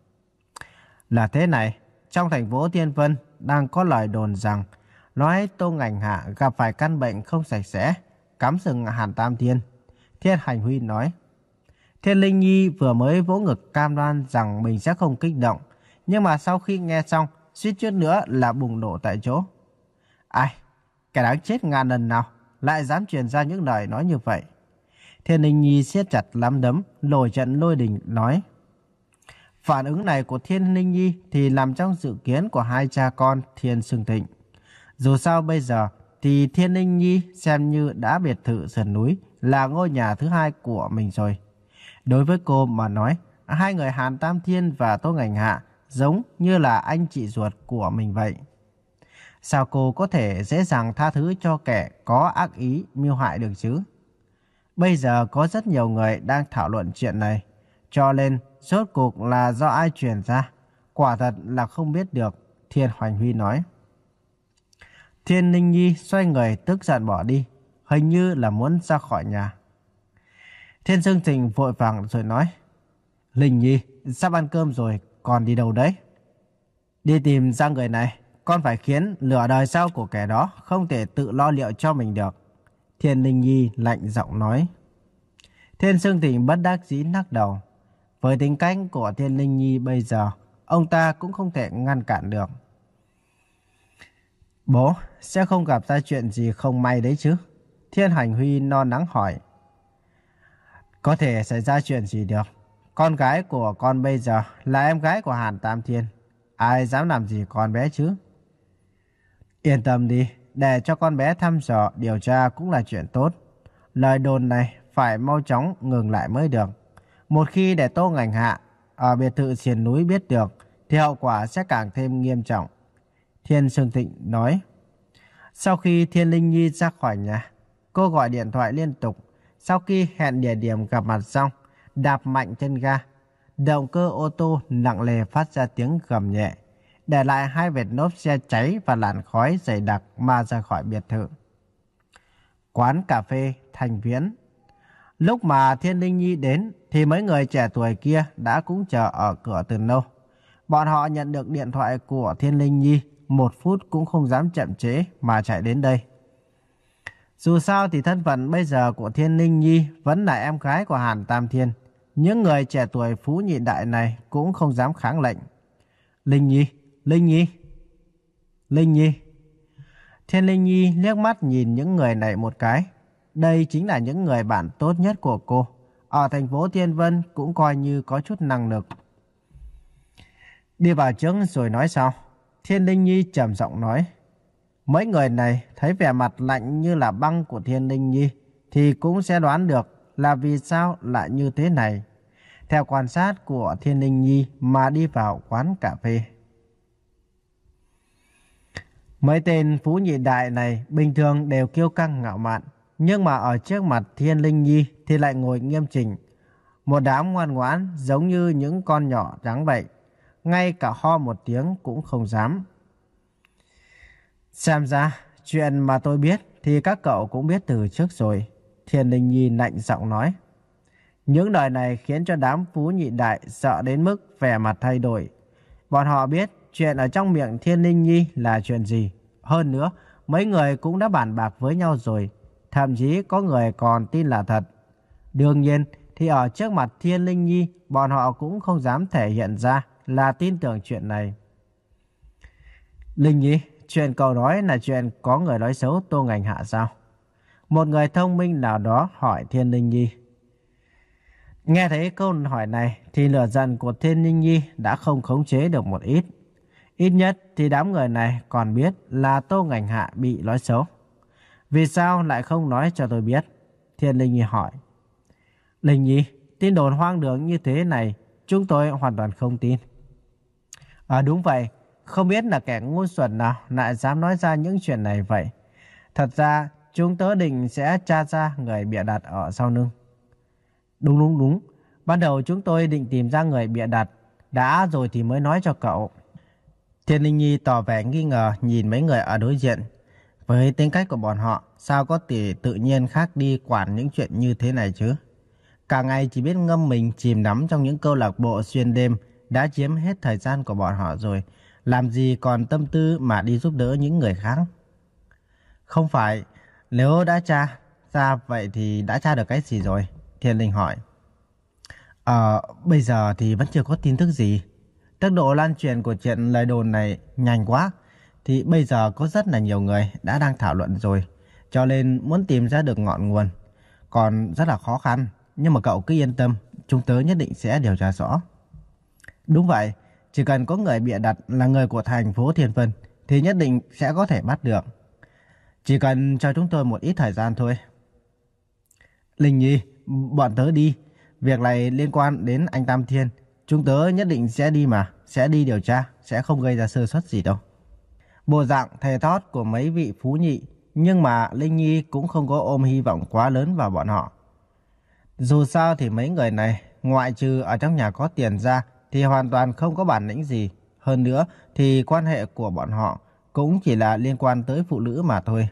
Là thế này, trong thành phố Thiên Vân đang có lời đồn rằng nói Tô Ngành Hạ gặp phải căn bệnh không sạch sẽ, cắm sừng Hàn Tam Thiên. Thiên Hành Huy nói. Thiên Linh Nhi vừa mới vỗ ngực cam đoan rằng mình sẽ không kích động, nhưng mà sau khi nghe xong, suýt chút nữa là bùng nổ tại chỗ. Ai, kẻ đáng chết ngàn lần nào lại dám truyền ra những lời nói như vậy? Thiên Linh Nhi siết chặt nắm đấm, nổi trận lôi đình nói. Phản ứng này của Thiên Linh Nhi thì nằm trong dự kiến của hai cha con Thiên Dương Thịnh. Dù sao bây giờ thì Thiên Linh Nhi xem như đã biệt thự sườn núi là ngôi nhà thứ hai của mình rồi. Đối với cô mà nói, hai người Hàn Tam Thiên và Tô Ngành Hạ giống như là anh chị ruột của mình vậy. Sao cô có thể dễ dàng tha thứ cho kẻ có ác ý mưu hại được chứ? Bây giờ có rất nhiều người đang thảo luận chuyện này, cho nên rốt cuộc là do ai truyền ra, quả thật là không biết được. Thiên Hoành Huy nói. Thiên Linh Nhi xoay người tức giận bỏ đi, hình như là muốn ra khỏi nhà. Thiên Dương Thịnh vội vàng rồi nói. Linh Nhi, sắp ăn cơm rồi, còn đi đâu đấy? Đi tìm ra người này, con phải khiến lửa đời sau của kẻ đó không thể tự lo liệu cho mình được. Thiên Linh Nhi lạnh giọng nói. Thiên Sương Thịnh bất đắc dĩ lắc đầu. Với tính cách của Thiên Linh Nhi bây giờ, ông ta cũng không thể ngăn cản được. Bố, sẽ không gặp ra chuyện gì không may đấy chứ? Thiên Hành Huy lo lắng hỏi. Có thể xảy ra chuyện gì được. Con gái của con bây giờ là em gái của Hàn Tam Thiên. Ai dám làm gì con bé chứ? Yên tâm đi, để cho con bé thăm dò điều tra cũng là chuyện tốt. Lời đồn này phải mau chóng ngừng lại mới được. Một khi để Tô Ngành Hạ ở biệt thự Xiển Núi biết được thì hậu quả sẽ càng thêm nghiêm trọng. Thiên Sương Thịnh nói. Sau khi Thiên Linh Nhi ra khỏi nhà, cô gọi điện thoại liên tục. Sau khi hẹn địa điểm gặp mặt xong, đạp mạnh chân ga. Động cơ ô tô nặng nề phát ra tiếng gầm nhẹ, để lại hai vệt nốt xe cháy và làn khói dày đặc mà ra khỏi biệt thự. Quán cà phê Thành Viễn. Lúc mà Thiên Linh Nhi đến thì mấy người trẻ tuổi kia đã cũng chờ ở cửa từ lâu. Bọn họ nhận được điện thoại của Thiên Linh Nhi, một phút cũng không dám chậm trễ mà chạy đến đây. Dù sao thì thân phận bây giờ của Thiên Linh Nhi vẫn là em gái của Hàn Tam Thiên. Những người trẻ tuổi phú nhị đại này cũng không dám kháng lệnh. Linh Nhi, Linh Nhi, Linh Nhi. Thiên Linh Nhi liếc mắt nhìn những người này một cái. Đây chính là những người bạn tốt nhất của cô. Ở thành phố Thiên Vân cũng coi như có chút năng lực. Đi vào trước rồi nói sau. Thiên Linh Nhi trầm giọng nói. Mấy người này thấy vẻ mặt lạnh như là băng của Thiên Linh Nhi thì cũng sẽ đoán được là vì sao lại như thế này. Theo quan sát của Thiên Linh Nhi mà đi vào quán cà phê. Mấy tên phú nhị đại này bình thường đều kiêu căng ngạo mạn, nhưng mà ở trước mặt Thiên Linh Nhi thì lại ngồi nghiêm chỉnh. Một đám ngoan ngoãn giống như những con nhỏ trắng vậy, ngay cả ho một tiếng cũng không dám. Xem ra chuyện mà tôi biết thì các cậu cũng biết từ trước rồi. Thiên Linh Nhi lạnh giọng nói. Những lời này khiến cho đám phú nhị đại sợ đến mức vẻ mặt thay đổi. Bọn họ biết chuyện ở trong miệng Thiên Linh Nhi là chuyện gì. Hơn nữa, mấy người cũng đã bàn bạc với nhau rồi. Thậm chí có người còn tin là thật. Đương nhiên thì ở trước mặt Thiên Linh Nhi, bọn họ cũng không dám thể hiện ra là tin tưởng chuyện này. Linh Nhi, chuyện cậu nói là chuyện có người nói xấu Tô Ngành Hạ sao? Một người thông minh nào đó hỏi Thiên Linh Nhi. Nghe thấy câu hỏi này thì lửa giận của Thiên Linh Nhi đã không khống chế được một ít. Ít nhất thì đám người này còn biết là Tô Ngành Hạ bị nói xấu. Vì sao lại không nói cho tôi biết? Thiên Linh Nhi hỏi. Linh Nhi, tin đồn hoang đường như thế này chúng tôi hoàn toàn không tin. À đúng vậy, không biết là kẻ ngu xuẩn nào lại dám nói ra những chuyện này vậy. Thật ra chúng tớ định sẽ tra ra người bịa đặt ở sau lưng. Đúng đúng đúng, ban đầu chúng tôi định tìm ra người bịa đặt, đã rồi thì mới nói cho cậu. Thiên Linh Nhi tỏ vẻ nghi ngờ nhìn mấy người ở đối diện. Với tính cách của bọn họ, sao có thể tự nhiên khác đi quản những chuyện như thế này chứ? Cả ngày chỉ biết ngâm mình chìm đắm trong những câu lạc bộ xuyên đêm đã chiếm hết thời gian của bọn họ rồi. Làm gì còn tâm tư mà đi giúp đỡ những người khác? Không phải, nếu đã tra ra vậy thì đã tra được cái gì rồi? Thiên Linh hỏi. Ờ, bây giờ thì vẫn chưa có tin tức gì. Tốc độ lan truyền của chuyện lời đồn này nhanh quá. Thì bây giờ có rất là nhiều người đã đang thảo luận rồi. Cho nên muốn tìm ra được ngọn nguồn còn rất là khó khăn. Nhưng mà cậu cứ yên tâm, chúng tớ nhất định sẽ điều tra rõ. Đúng vậy, chỉ cần có người bịa đặt là người của thành phố Thiên Vân thì nhất định sẽ có thể bắt được. Chỉ cần cho chúng tôi một ít thời gian thôi. Linh Nhi, bọn tớ đi. Việc này liên quan đến anh Tam Thiên. Chúng tớ nhất định sẽ đi mà. Sẽ đi điều tra. Sẽ không gây ra sơ suất gì đâu. Bộ dạng thề thót của mấy vị phú nhị. Nhưng mà Linh Nhi cũng không có ôm hy vọng quá lớn vào bọn họ. Dù sao thì mấy người này, ngoại trừ ở trong nhà có tiền ra, thì hoàn toàn không có bản lĩnh gì. Hơn nữa thì quan hệ của bọn họ cũng chỉ là liên quan tới phụ nữ mà thôi.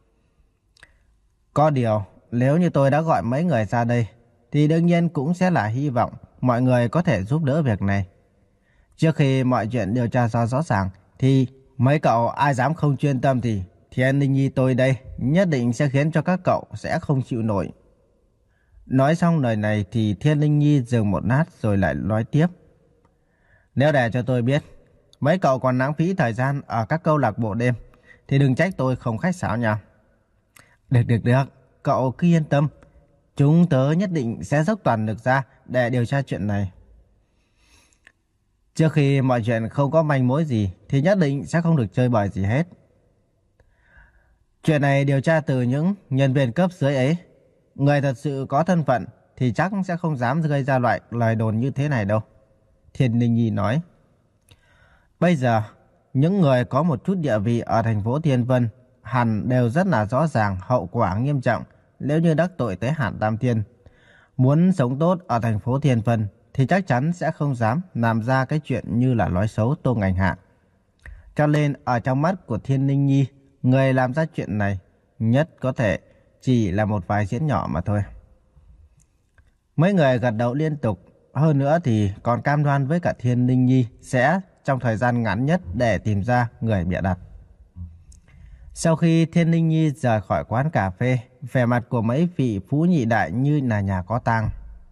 Có điều, nếu như tôi đã gọi mấy người ra đây, thì đương nhiên cũng sẽ là hy vọng mọi người có thể giúp đỡ việc này. Trước khi mọi chuyện điều tra rõ rõ ràng, thì mấy cậu ai dám không chuyên tâm thì Thiên Linh Nhi tôi đây nhất định sẽ khiến cho các cậu sẽ không chịu nổi. Nói xong lời này thì Thiên Linh Nhi dừng một lát rồi lại nói tiếp. Nếu để cho tôi biết mấy cậu còn lãng phí thời gian ở các câu lạc bộ đêm thì đừng trách tôi không khách sáo nha. Được được được, cậu cứ yên tâm. Chúng tớ nhất định sẽ dốc toàn lực ra để điều tra chuyện này. Trước khi mọi chuyện không có manh mối gì thì nhất định sẽ không được chơi bời gì hết. Chuyện này điều tra từ những nhân viên cấp dưới ấy. Người thật sự có thân phận thì chắc sẽ không dám gây ra loại lời đồn như thế này đâu. Thiên Linh Nhi nói. Bây giờ, những người có một chút địa vị ở thành phố Thiên Vân hẳn đều rất là rõ ràng hậu quả nghiêm trọng nếu như đắc tội tới Hàn Tam Thiên. Muốn sống tốt ở thành phố Thiên Vân thì chắc chắn sẽ không dám làm ra cái chuyện như là nói xấu Tô Ngành Hạ. Cho nên ở trong mắt của Thiên Linh Nhi, người làm ra chuyện này nhất có thể chỉ là một vài diễn nhỏ mà thôi. Mấy người gật đầu liên tục, hơn nữa thì còn cam đoan với cả Thiên Linh Nhi sẽ trong thời gian ngắn nhất để tìm ra người bịa đặt. Sau khi Thiên Linh Nhi rời khỏi quán cà phê, vẻ mặt của mấy vị phú nhị đại như là nhà có tang.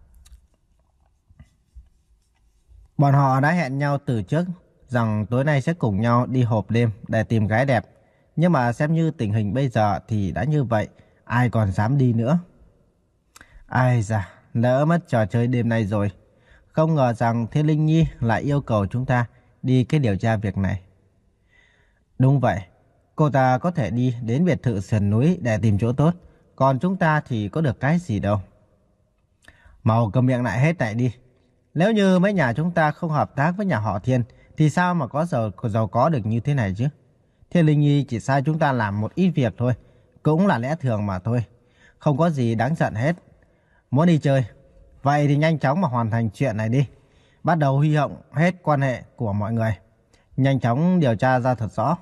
Bọn họ đã hẹn nhau từ trước rằng tối nay sẽ cùng nhau đi hộp đêm để tìm gái đẹp. Nhưng mà xem như tình hình bây giờ thì đã như vậy, ai còn dám đi nữa. Ai da, lỡ mất trò chơi đêm nay rồi. Không ngờ rằng Thiên Linh Nhi lại yêu cầu chúng ta đi cái điều tra việc này. Đúng vậy, cô ta có thể đi đến biệt thự sườn núi để tìm chỗ tốt, còn chúng ta thì có được cái gì đâu. Mau cầm miệng lại hết lại đi. Nếu như mấy nhà chúng ta không hợp tác với nhà họ Thiên thì sao mà có giàu, giàu có được như thế này chứ? Thiên Linh Nhi chỉ sai chúng ta làm một ít việc thôi, cũng là lẽ thường mà thôi. Không có gì đáng giận hết. Muốn đi chơi, vậy thì nhanh chóng mà hoàn thành chuyện này đi. Bắt đầu huy động hết quan hệ của mọi người. Nhanh chóng điều tra ra thật rõ.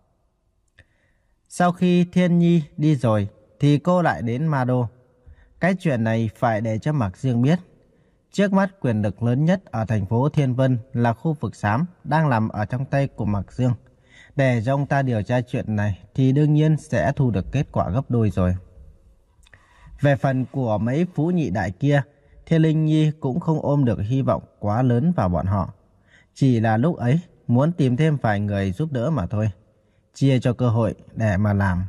Sau khi Thiên Nhi đi rồi thì cô lại đến Ma Đô. Cái chuyện này phải để cho Mạc Dương biết. Trước mắt quyền lực lớn nhất ở thành phố Thiên Vân là khu vực xám đang nằm ở trong tay của Mạc Dương. Để cho ông ta điều tra chuyện này thì đương nhiên sẽ thu được kết quả gấp đôi rồi. Về phần của mấy phú nhị đại kia, Thiên Linh Nhi cũng không ôm được hy vọng quá lớn vào bọn họ. Chỉ là lúc ấy muốn tìm thêm vài người giúp đỡ mà thôi. Chia cho cơ hội để mà làm.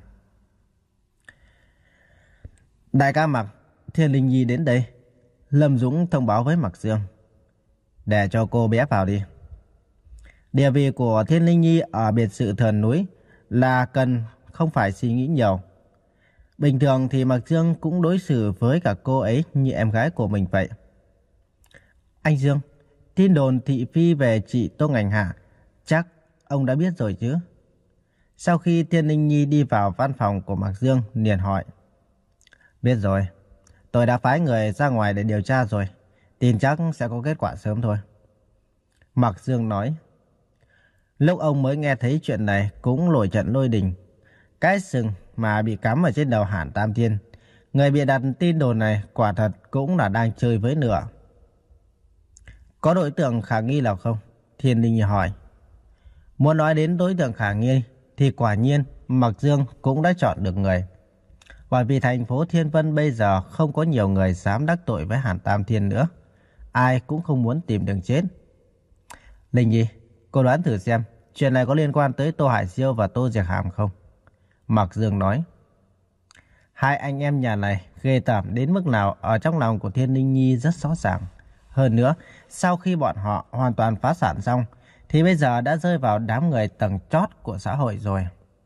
Đại ca Mạc, Thiên Linh Nhi đến đây. Lâm Dũng thông báo với Mạc Dương. Để cho cô bé vào đi. Địa vị của Thiên Linh Nhi ở biệt sự Thườn Núi là cần không phải suy nghĩ nhiều. Bình thường thì Mạc Dương cũng đối xử với cả cô ấy như em gái của mình vậy. Anh Dương, tin đồn thị phi về chị Tô Ngành Hạ, chắc ông đã biết rồi chứ? Sau khi Thiên Linh Nhi đi vào văn phòng của Mạc Dương, liền hỏi. Biết rồi, tôi đã phái người ra ngoài để điều tra rồi. Tin chắc sẽ có kết quả sớm thôi. Mạc Dương nói. Lúc ông mới nghe thấy chuyện này cũng nổi trận lôi đình. Cái sừng mà bị cắm ở trên đầu Hàn Tam Thiên. Người bị đặt tin đồn này quả thật cũng là đang chơi với lửa. Có đối tượng khả nghi nào không? Thiên Linh Nhi hỏi. Muốn nói đến đối tượng khả nghi thì quả nhiên Mạc Dương cũng đã chọn được người. Bởi vì thành phố Thiên Vân bây giờ không có nhiều người dám đắc tội với Hàn Tam Thiên nữa. Ai cũng không muốn tìm đường chết. Linh Nhi, cô đoán thử xem chuyện này có liên quan tới Tô Hải Siêu và Tô Diệc Hàm không? Mạc Dương nói. Hai anh em nhà này ghê tởm đến mức nào ở trong lòng của Thiên Linh Nhi rất rõ ràng. Hơn nữa, sau khi bọn họ hoàn toàn phá sản xong thì bây giờ đã rơi vào đám người tầng chót của xã hội rồi.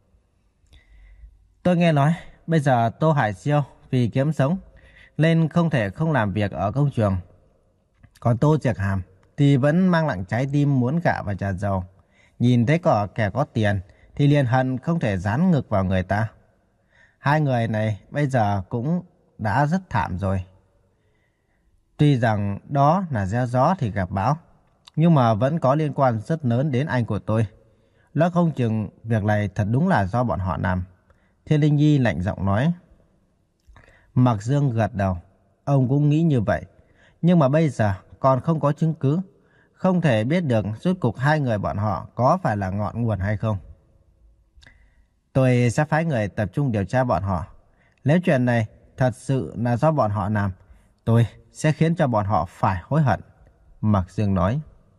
Tôi nghe nói bây giờ Tô Hải Siêu vì kiếm sống nên không thể không làm việc ở công trường. Còn Tô Diệc Hàm thì vẫn mang nặng trái tim muốn gả vào trà dầu. Nhìn thấy có kẻ có tiền thì liền hận không thể dán ngực vào người ta. Hai người này bây giờ cũng đã rất thảm rồi. Tuy rằng đó là gieo gió thì gặp bão, nhưng mà vẫn có liên quan rất lớn đến anh của tôi. Nó không chừng việc này thật đúng là do bọn họ làm. Thiên Linh Nhi lạnh giọng nói. Mạc Dương gật đầu. Ông cũng nghĩ như vậy. Nhưng mà bây giờ còn không có chứng cứ. Không thể biết được rốt cuộc hai người bọn họ có phải là ngọn nguồn hay không. Tôi sẽ phái người tập trung điều tra bọn họ. Nếu chuyện này thật sự là do bọn họ làm, Tôi sẽ khiến cho bọn họ phải hối hận, Mạc Dương nói.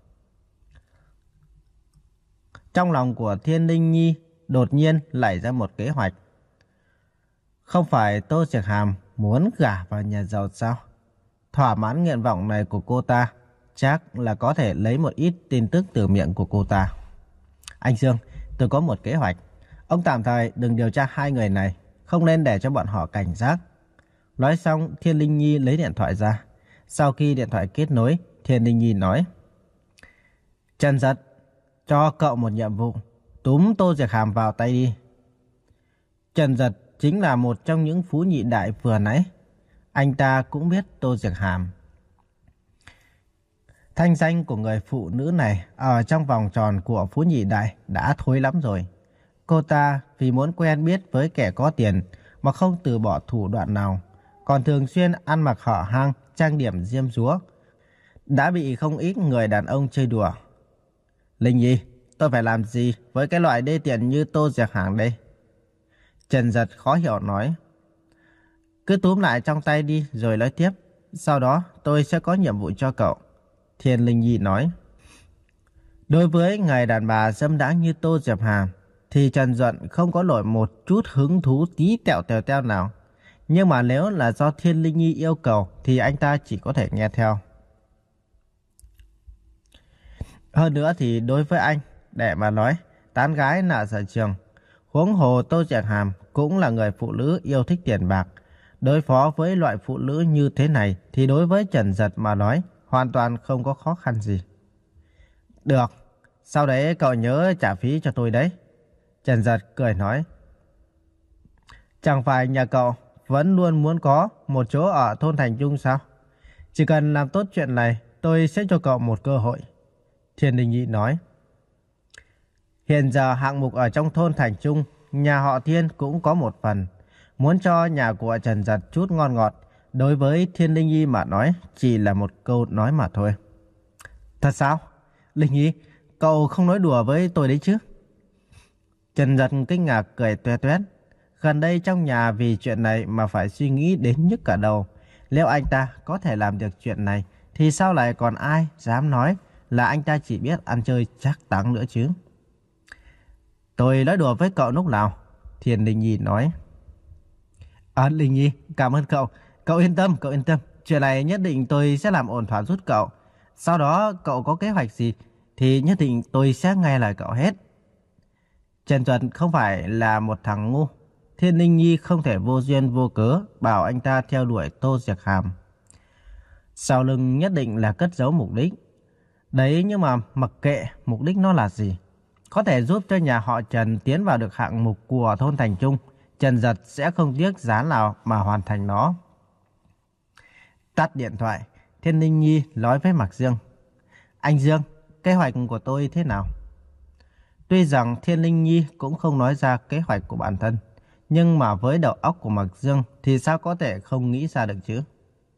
Trong lòng của Thiên Linh Nhi đột nhiên nảy ra một kế hoạch. Không phải Tô Diệc Hàm muốn gả vào nhà giàu sao? Thỏa mãn nguyện vọng này của cô ta, chắc là có thể lấy một ít tin tức từ miệng của cô ta. Anh Dương, tôi có một kế hoạch. Ông tạm thời đừng điều tra hai người này, không nên để cho bọn họ cảnh giác. Nói xong, Thiên Linh Nhi lấy điện thoại ra. Sau khi điện thoại kết nối, Thiên Linh Nhi nói: Trần Giật, cho cậu một nhiệm vụ, túm Tô Diệc Hàm vào tay đi. Trần Giật chính là một trong những phú nhị đại vừa nãy. Anh ta cũng biết Tô Diệc Hàm. Thanh danh của người phụ nữ này ở trong vòng tròn của phú nhị đại đã thối lắm rồi. Cô ta vì muốn quen biết với kẻ có tiền mà không từ bỏ thủ đoạn nào, còn thường xuyên ăn mặc hở hang, trang điểm diêm dúa, đã bị không ít người đàn ông chơi đùa. Linh Nhi, tôi phải làm gì với cái loại đê tiện như Tô Diệc Hàm đây? Trần Giật khó hiểu nói. Cứ túm lại trong tay đi rồi nói tiếp. Sau đó tôi sẽ có nhiệm vụ cho cậu, Thiên Linh Nhi nói. Đối với người đàn bà dâm đãng như Tô Diệc Hàm thì Trần Giật không có nổi một chút hứng thú tí tẹo tèo teo nào. Nhưng mà nếu là do Thiên Linh Nhi yêu cầu thì anh ta chỉ có thể nghe theo. Hơn nữa thì đối với anh, để mà nói, tán gái là sở trường. Huống hồ Tô Diệc Hàm cũng là người phụ nữ yêu thích tiền bạc. Đối phó với loại phụ nữ như thế này thì đối với Trần Giật mà nói hoàn toàn không có khó khăn gì. Được, sau đấy cậu nhớ trả phí cho tôi đấy. Trần Giật cười nói. Chẳng phải nhà cậu vẫn luôn muốn có một chỗ ở thôn Thành Trung sao? Chỉ cần làm tốt chuyện này, tôi sẽ cho cậu một cơ hội, Thiên Linh Nhi nói. Hiện giờ hạng mục ở trong thôn Thành Trung, nhà họ Thiên cũng có một phần. Muốn cho nhà của Trần Giật chút ngon ngọt, đối với Thiên Linh Nhi mà nói chỉ là một câu nói mà thôi. Thật sao? Linh Nhi, cậu không nói đùa với tôi đấy chứ? Trần Giật kinh ngạc cười toe toét. Gần đây trong nhà vì chuyện này mà phải suy nghĩ đến nhức cả đầu. Nếu anh ta có thể làm được chuyện này thì sao lại còn ai dám nói là anh ta chỉ biết ăn chơi chắc táng nữa chứ? Tôi nói đùa với cậu lúc nào? Thiên Linh Nhi nói. À, Linh Nhi, cảm ơn cậu. Cậu yên tâm, cậu yên tâm. Chuyện này nhất định tôi sẽ làm ổn thỏa giúp cậu. Sau đó cậu có kế hoạch gì thì nhất định tôi sẽ nghe lời cậu hết. Trần Duật không phải là một thằng ngu. Thiên Linh Nhi không thể vô duyên vô cớ bảo anh ta theo đuổi Tô Diệc Hàm. Sau lưng nhất định là cất giấu mục đích. Đấy, nhưng mà mặc kệ mục đích nó là gì, có thể giúp cho nhà họ Trần tiến vào được hạng mục của thôn Thành Trung, Trần Giật sẽ không tiếc giá nào mà hoàn thành nó. Tắt điện thoại, Thiên Linh Nhi nói với Mạc Dương. Anh Dương, kế hoạch của tôi thế nào? Tuy rằng Thiên Linh Nhi cũng không nói ra kế hoạch của bản thân, nhưng mà với đầu óc của Mạc Dương thì sao có thể không nghĩ ra được chứ?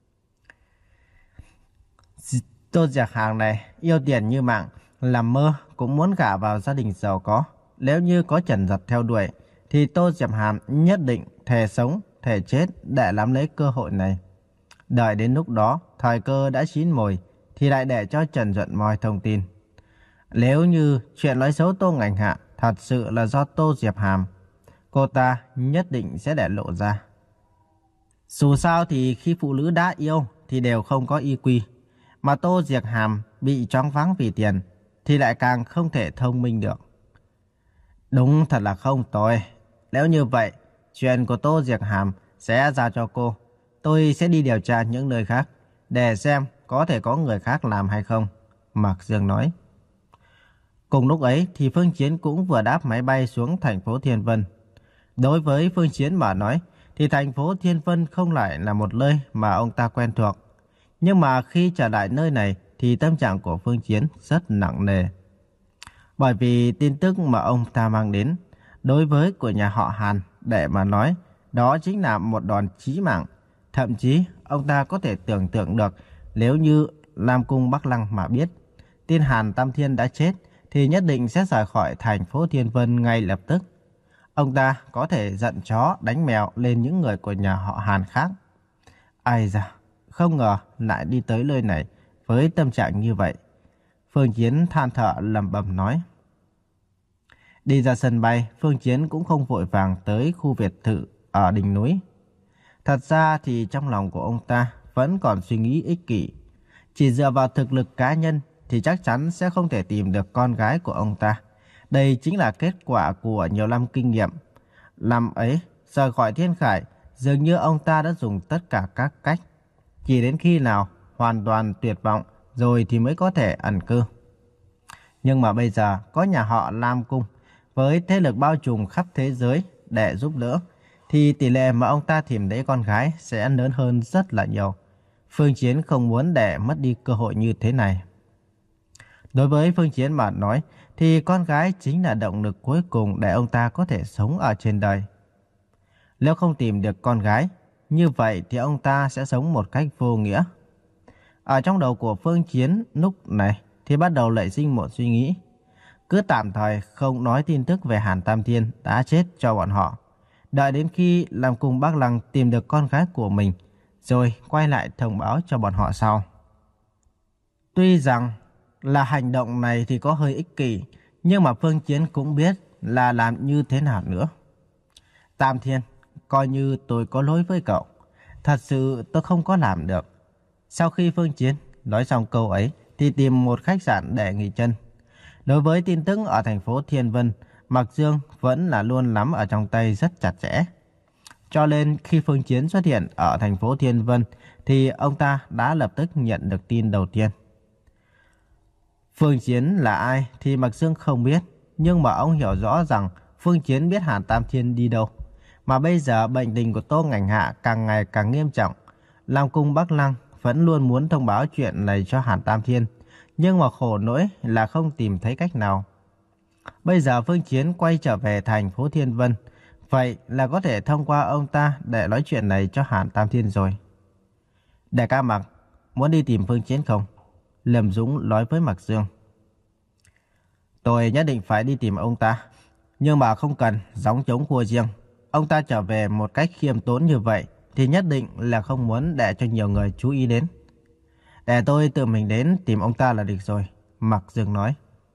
Tô Diệc Hàm này yêu tiền như mạng, làm mơ cũng muốn gả vào gia đình giàu có. Nếu như có Trần Giật theo đuổi thì Tô Diệc Hàm nhất định thề sống thề chết để nắm lấy cơ hội này. Đợi đến lúc đó thời cơ đã chín mồi thì lại để cho Trần Giật moi thông tin. Nếu như chuyện nói xấu Tô Ngành Hạ thật sự là do Tô Diệc Hàm, cô ta nhất định sẽ để lộ ra. Dù sao thì khi phụ nữ đã yêu thì đều không có y quy, mà Tô Diệc Hàm bị choáng váng vì tiền thì lại càng không thể thông minh được. Đúng thật là không tồi. Nếu như vậy, chuyện của Tô Diệc Hàm sẽ giao cho cô. Tôi sẽ đi điều tra những nơi khác để xem có thể có người khác làm hay không, Mạc Dương nói. Cùng lúc ấy thì Phương Chiến cũng vừa đáp máy bay xuống thành phố Thiên Vân. Đối với Phương Chiến mà nói thì thành phố Thiên Vân không lại là một nơi mà ông ta quen thuộc. Nhưng mà khi trở lại nơi này thì tâm trạng của Phương Chiến rất nặng nề. Bởi vì tin tức mà ông ta mang đến đối với của nhà họ Hàn để mà nói, đó chính là một đòn chí mạng. Thậm chí ông ta có thể tưởng tượng được nếu như Nam Cung Bắc Lăng mà biết tin Hàn Tam Thiên đã chết thì nhất định sẽ rời khỏi thành phố Thiên Vân ngay lập tức. Ông ta có thể giận chó đánh mèo lên những người của nhà họ Hàn khác. Ai da, không ngờ lại đi tới nơi này với tâm trạng như vậy. Phương Chiến than thở lẩm bẩm nói. Đi ra sân bay, Phương Chiến cũng không vội vàng tới khu biệt thự ở đỉnh núi. Thật ra thì trong lòng của ông ta vẫn còn suy nghĩ ích kỷ. Chỉ dựa vào thực lực cá nhân thì chắc chắn sẽ không thể tìm được con gái của ông ta. Đây chính là kết quả của nhiều năm kinh nghiệm. Năm ấy, rời khỏi Thiên Khải, dường như ông ta đã dùng tất cả các cách. Chỉ đến khi nào hoàn toàn tuyệt vọng rồi thì mới có thể ẩn cư. Nhưng mà bây giờ có nhà họ Lam Cung với thế lực bao trùm khắp thế giới để giúp đỡ, thì tỷ lệ mà ông ta tìm thấy con gái sẽ lớn hơn rất là nhiều. Phương Chiến không muốn để mất đi cơ hội như thế này. Đối với Phương Chiến mà nói, thì con gái chính là động lực cuối cùng để ông ta có thể sống ở trên đời. Nếu không tìm được con gái, như vậy thì ông ta sẽ sống một cách vô nghĩa. Ở trong đầu của Phương Chiến lúc này thì bắt đầu nảy sinh một suy nghĩ. Cứ tạm thời không nói tin tức về Hàn Tam Thiên đã chết cho bọn họ. Đợi đến khi làm cùng bác Lăng tìm được con gái của mình, rồi quay lại thông báo cho bọn họ sau. Tuy rằng là hành động này thì có hơi ích kỷ, nhưng mà Phương Chiến cũng biết là làm như thế nào nữa. Tam Thiên, coi như tôi có lỗi với cậu. Thật sự tôi không có làm được. Sau khi Phương Chiến nói xong câu ấy thì tìm một khách sạn để nghỉ chân. Đối với tin tức ở thành phố Thiên Vân, Mạc Dương vẫn là luôn nắm ở trong tay rất chặt chẽ. Cho nên khi Phương Chiến xuất hiện ở thành phố Thiên Vân thì ông ta đã lập tức nhận được tin đầu tiên. Phương Chiến là ai thì Mạc Dương không biết, nhưng mà ông hiểu rõ rằng Phương Chiến biết Hàn Tam Thiên đi đâu. Mà bây giờ bệnh tình của Tô Ngành Hạ càng ngày càng nghiêm trọng. Lam Cung Bắc Lăng vẫn luôn muốn thông báo chuyện này cho Hàn Tam Thiên, nhưng mà khổ nỗi là không tìm thấy cách nào. Bây giờ Phương Chiến quay trở về thành phố Thiên Vân, vậy là có thể thông qua ông ta để nói chuyện này cho Hàn Tam Thiên rồi. Đại ca Mạc, muốn đi tìm Phương Chiến không? Lâm Dũng nói với Mạc Dương. Tôi nhất định phải đi tìm ông ta, nhưng mà không cần gióng trống khua riêng. Ông ta trở về một cách khiêm tốn như vậy thì nhất định là không muốn để cho nhiều người chú ý đến. Để tôi tự mình đến tìm ông ta là được rồi, Mạc Dương nói.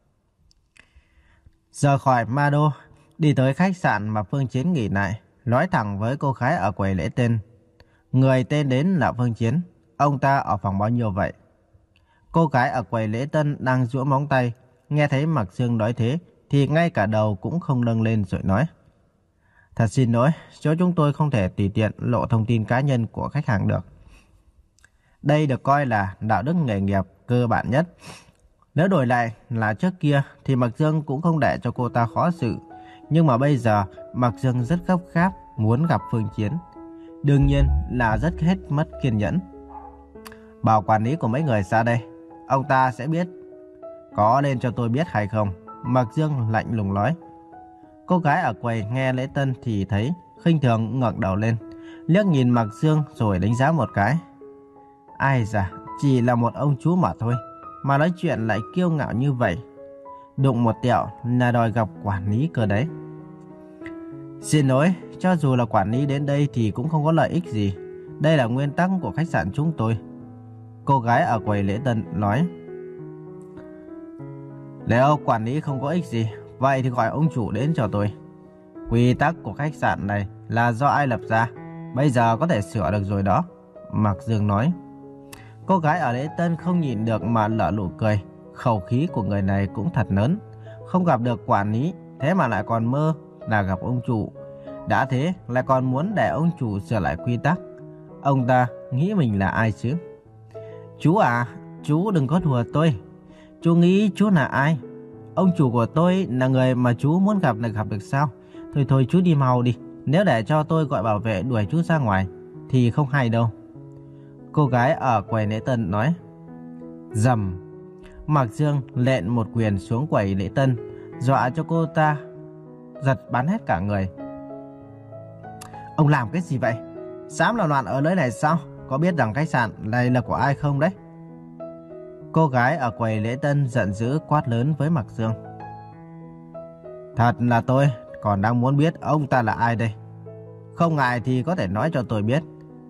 Rời khỏi Ma Đô, đi tới khách sạn mà Phương Chiến nghỉ lại, nói thẳng với cô gái ở quầy lễ tân. Người tên đến là Phương Chiến, ông ta ở phòng bao nhiêu vậy? Cô gái ở quầy lễ tân đang duỗi móng tay, nghe thấy Mạc Dương nói thế thì ngay cả đầu cũng không nâng lên rồi nói. Thật xin lỗi, chỗ chúng tôi không thể tùy tiện lộ thông tin cá nhân của khách hàng được. Đây được coi là đạo đức nghề nghiệp cơ bản nhất. Nếu đổi lại là trước kia thì Mạc Dương cũng không để cho cô ta khó xử. Nhưng mà bây giờ Mạc Dương rất gấp gáp muốn gặp Phương Chiến. Đương nhiên là rất hết mất kiên nhẫn. Bảo quản lý của mấy người ra đây, ông ta sẽ biết. Có nên cho tôi biết hay không? Mạc Dương lạnh lùng nói. Cô gái ở quầy nghe lễ tân thì thấy khinh thường ngẩng đầu lên, liếc nhìn Mạc Dương rồi đánh giá một cái. Ai da, chỉ là một ông chú mà thôi, mà nói chuyện lại kiêu ngạo như vậy. Đụng một tẹo là đòi gặp quản lý cơ đấy. Xin lỗi, cho dù là quản lý đến đây thì cũng không có lợi ích gì. Đây là nguyên tắc của khách sạn chúng tôi. Cô gái ở quầy lễ tân nói. Nếu quản lý không có ích gì, vậy thì gọi ông chủ đến cho tôi. Quy tắc của khách sạn này là do ai lập ra, bây giờ có thể sửa được rồi đó, Mạc Dương nói. Cô gái ở lễ tân không nhìn được mà nở nụ cười. Khẩu khí của người này cũng thật lớn. Không gặp được quản lý, thế mà lại còn mơ là gặp ông chủ. Đã thế lại còn muốn để ông chủ sửa lại quy tắc. Ông ta nghĩ mình là ai chứ? Chú à, chú đừng có đùa tôi. Chú nghĩ chú là ai? Ông chủ của tôi là người mà chú muốn gặp là gặp được sao? Thôi thôi chú đi mau đi. Nếu để cho tôi gọi bảo vệ đuổi chú ra ngoài thì không hay đâu. Cô gái ở quầy lễ tân nói. Rầm. Mạc Dương lện một quyền xuống quầy lễ tân, dọa cho cô ta giật bắn hết cả người. Ông làm cái gì vậy? Dám làm loạn ở nơi này sao? Có biết rằng khách sạn này là của ai không đấy? Cô gái ở quầy lễ tân giận dữ quát lớn với Mạc Dương. Thật là tôi còn đang muốn biết ông ta là ai đây. Không ngại thì có thể nói cho tôi biết.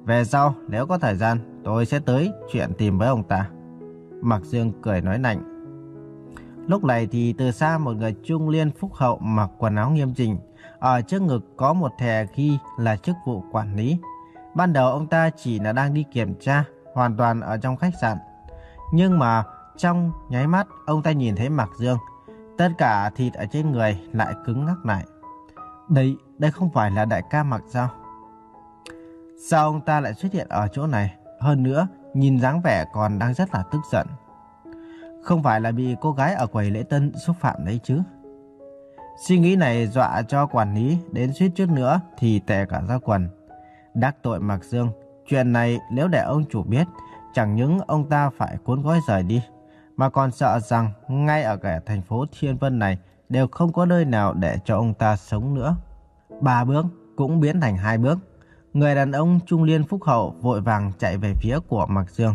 Về sau, nếu có thời gian, tôi sẽ tới chuyện tìm với ông ta. Mạc Dương cười nói nạnh. Lúc này thì từ xa một người trung niên phúc hậu mặc quần áo nghiêm chỉnh. Ở trước ngực có một thẻ ghi là chức vụ quản lý. Ban đầu ông ta chỉ là đang đi kiểm tra, hoàn toàn ở trong khách sạn. Nhưng mà trong nháy mắt ông ta nhìn thấy Mạc Dương. Tất cả thịt ở trên người lại cứng ngắc lại. Đây, đây không phải là đại ca Mạc sao? Sao ông ta lại xuất hiện ở chỗ này? Hơn nữa, nhìn dáng vẻ còn đang rất là tức giận. Không phải là bị cô gái ở quầy lễ tân xúc phạm đấy chứ? Suy nghĩ này dọa cho quản lý đến suýt chút nữa thì tè cả ra quần. Đắc tội Mạc Dương, chuyện này nếu để ông chủ biết, chẳng những ông ta phải cuốn gói rời đi, mà còn sợ rằng ngay ở cả thành phố Thiên Vân này đều không có nơi nào để cho ông ta sống nữa. Ba bước cũng biến thành hai bước. Người đàn ông trung niên phúc hậu vội vàng chạy về phía của Mạc Dương.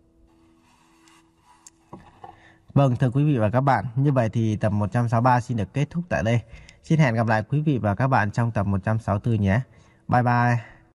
Vâng, thưa quý vị và các bạn, như vậy thì tập một trăm sáu mươi ba xin được kết thúc tại đây. Xin hẹn gặp lại quý vị và các bạn trong tập một trăm sáu mươi tư nhé. Bye bye.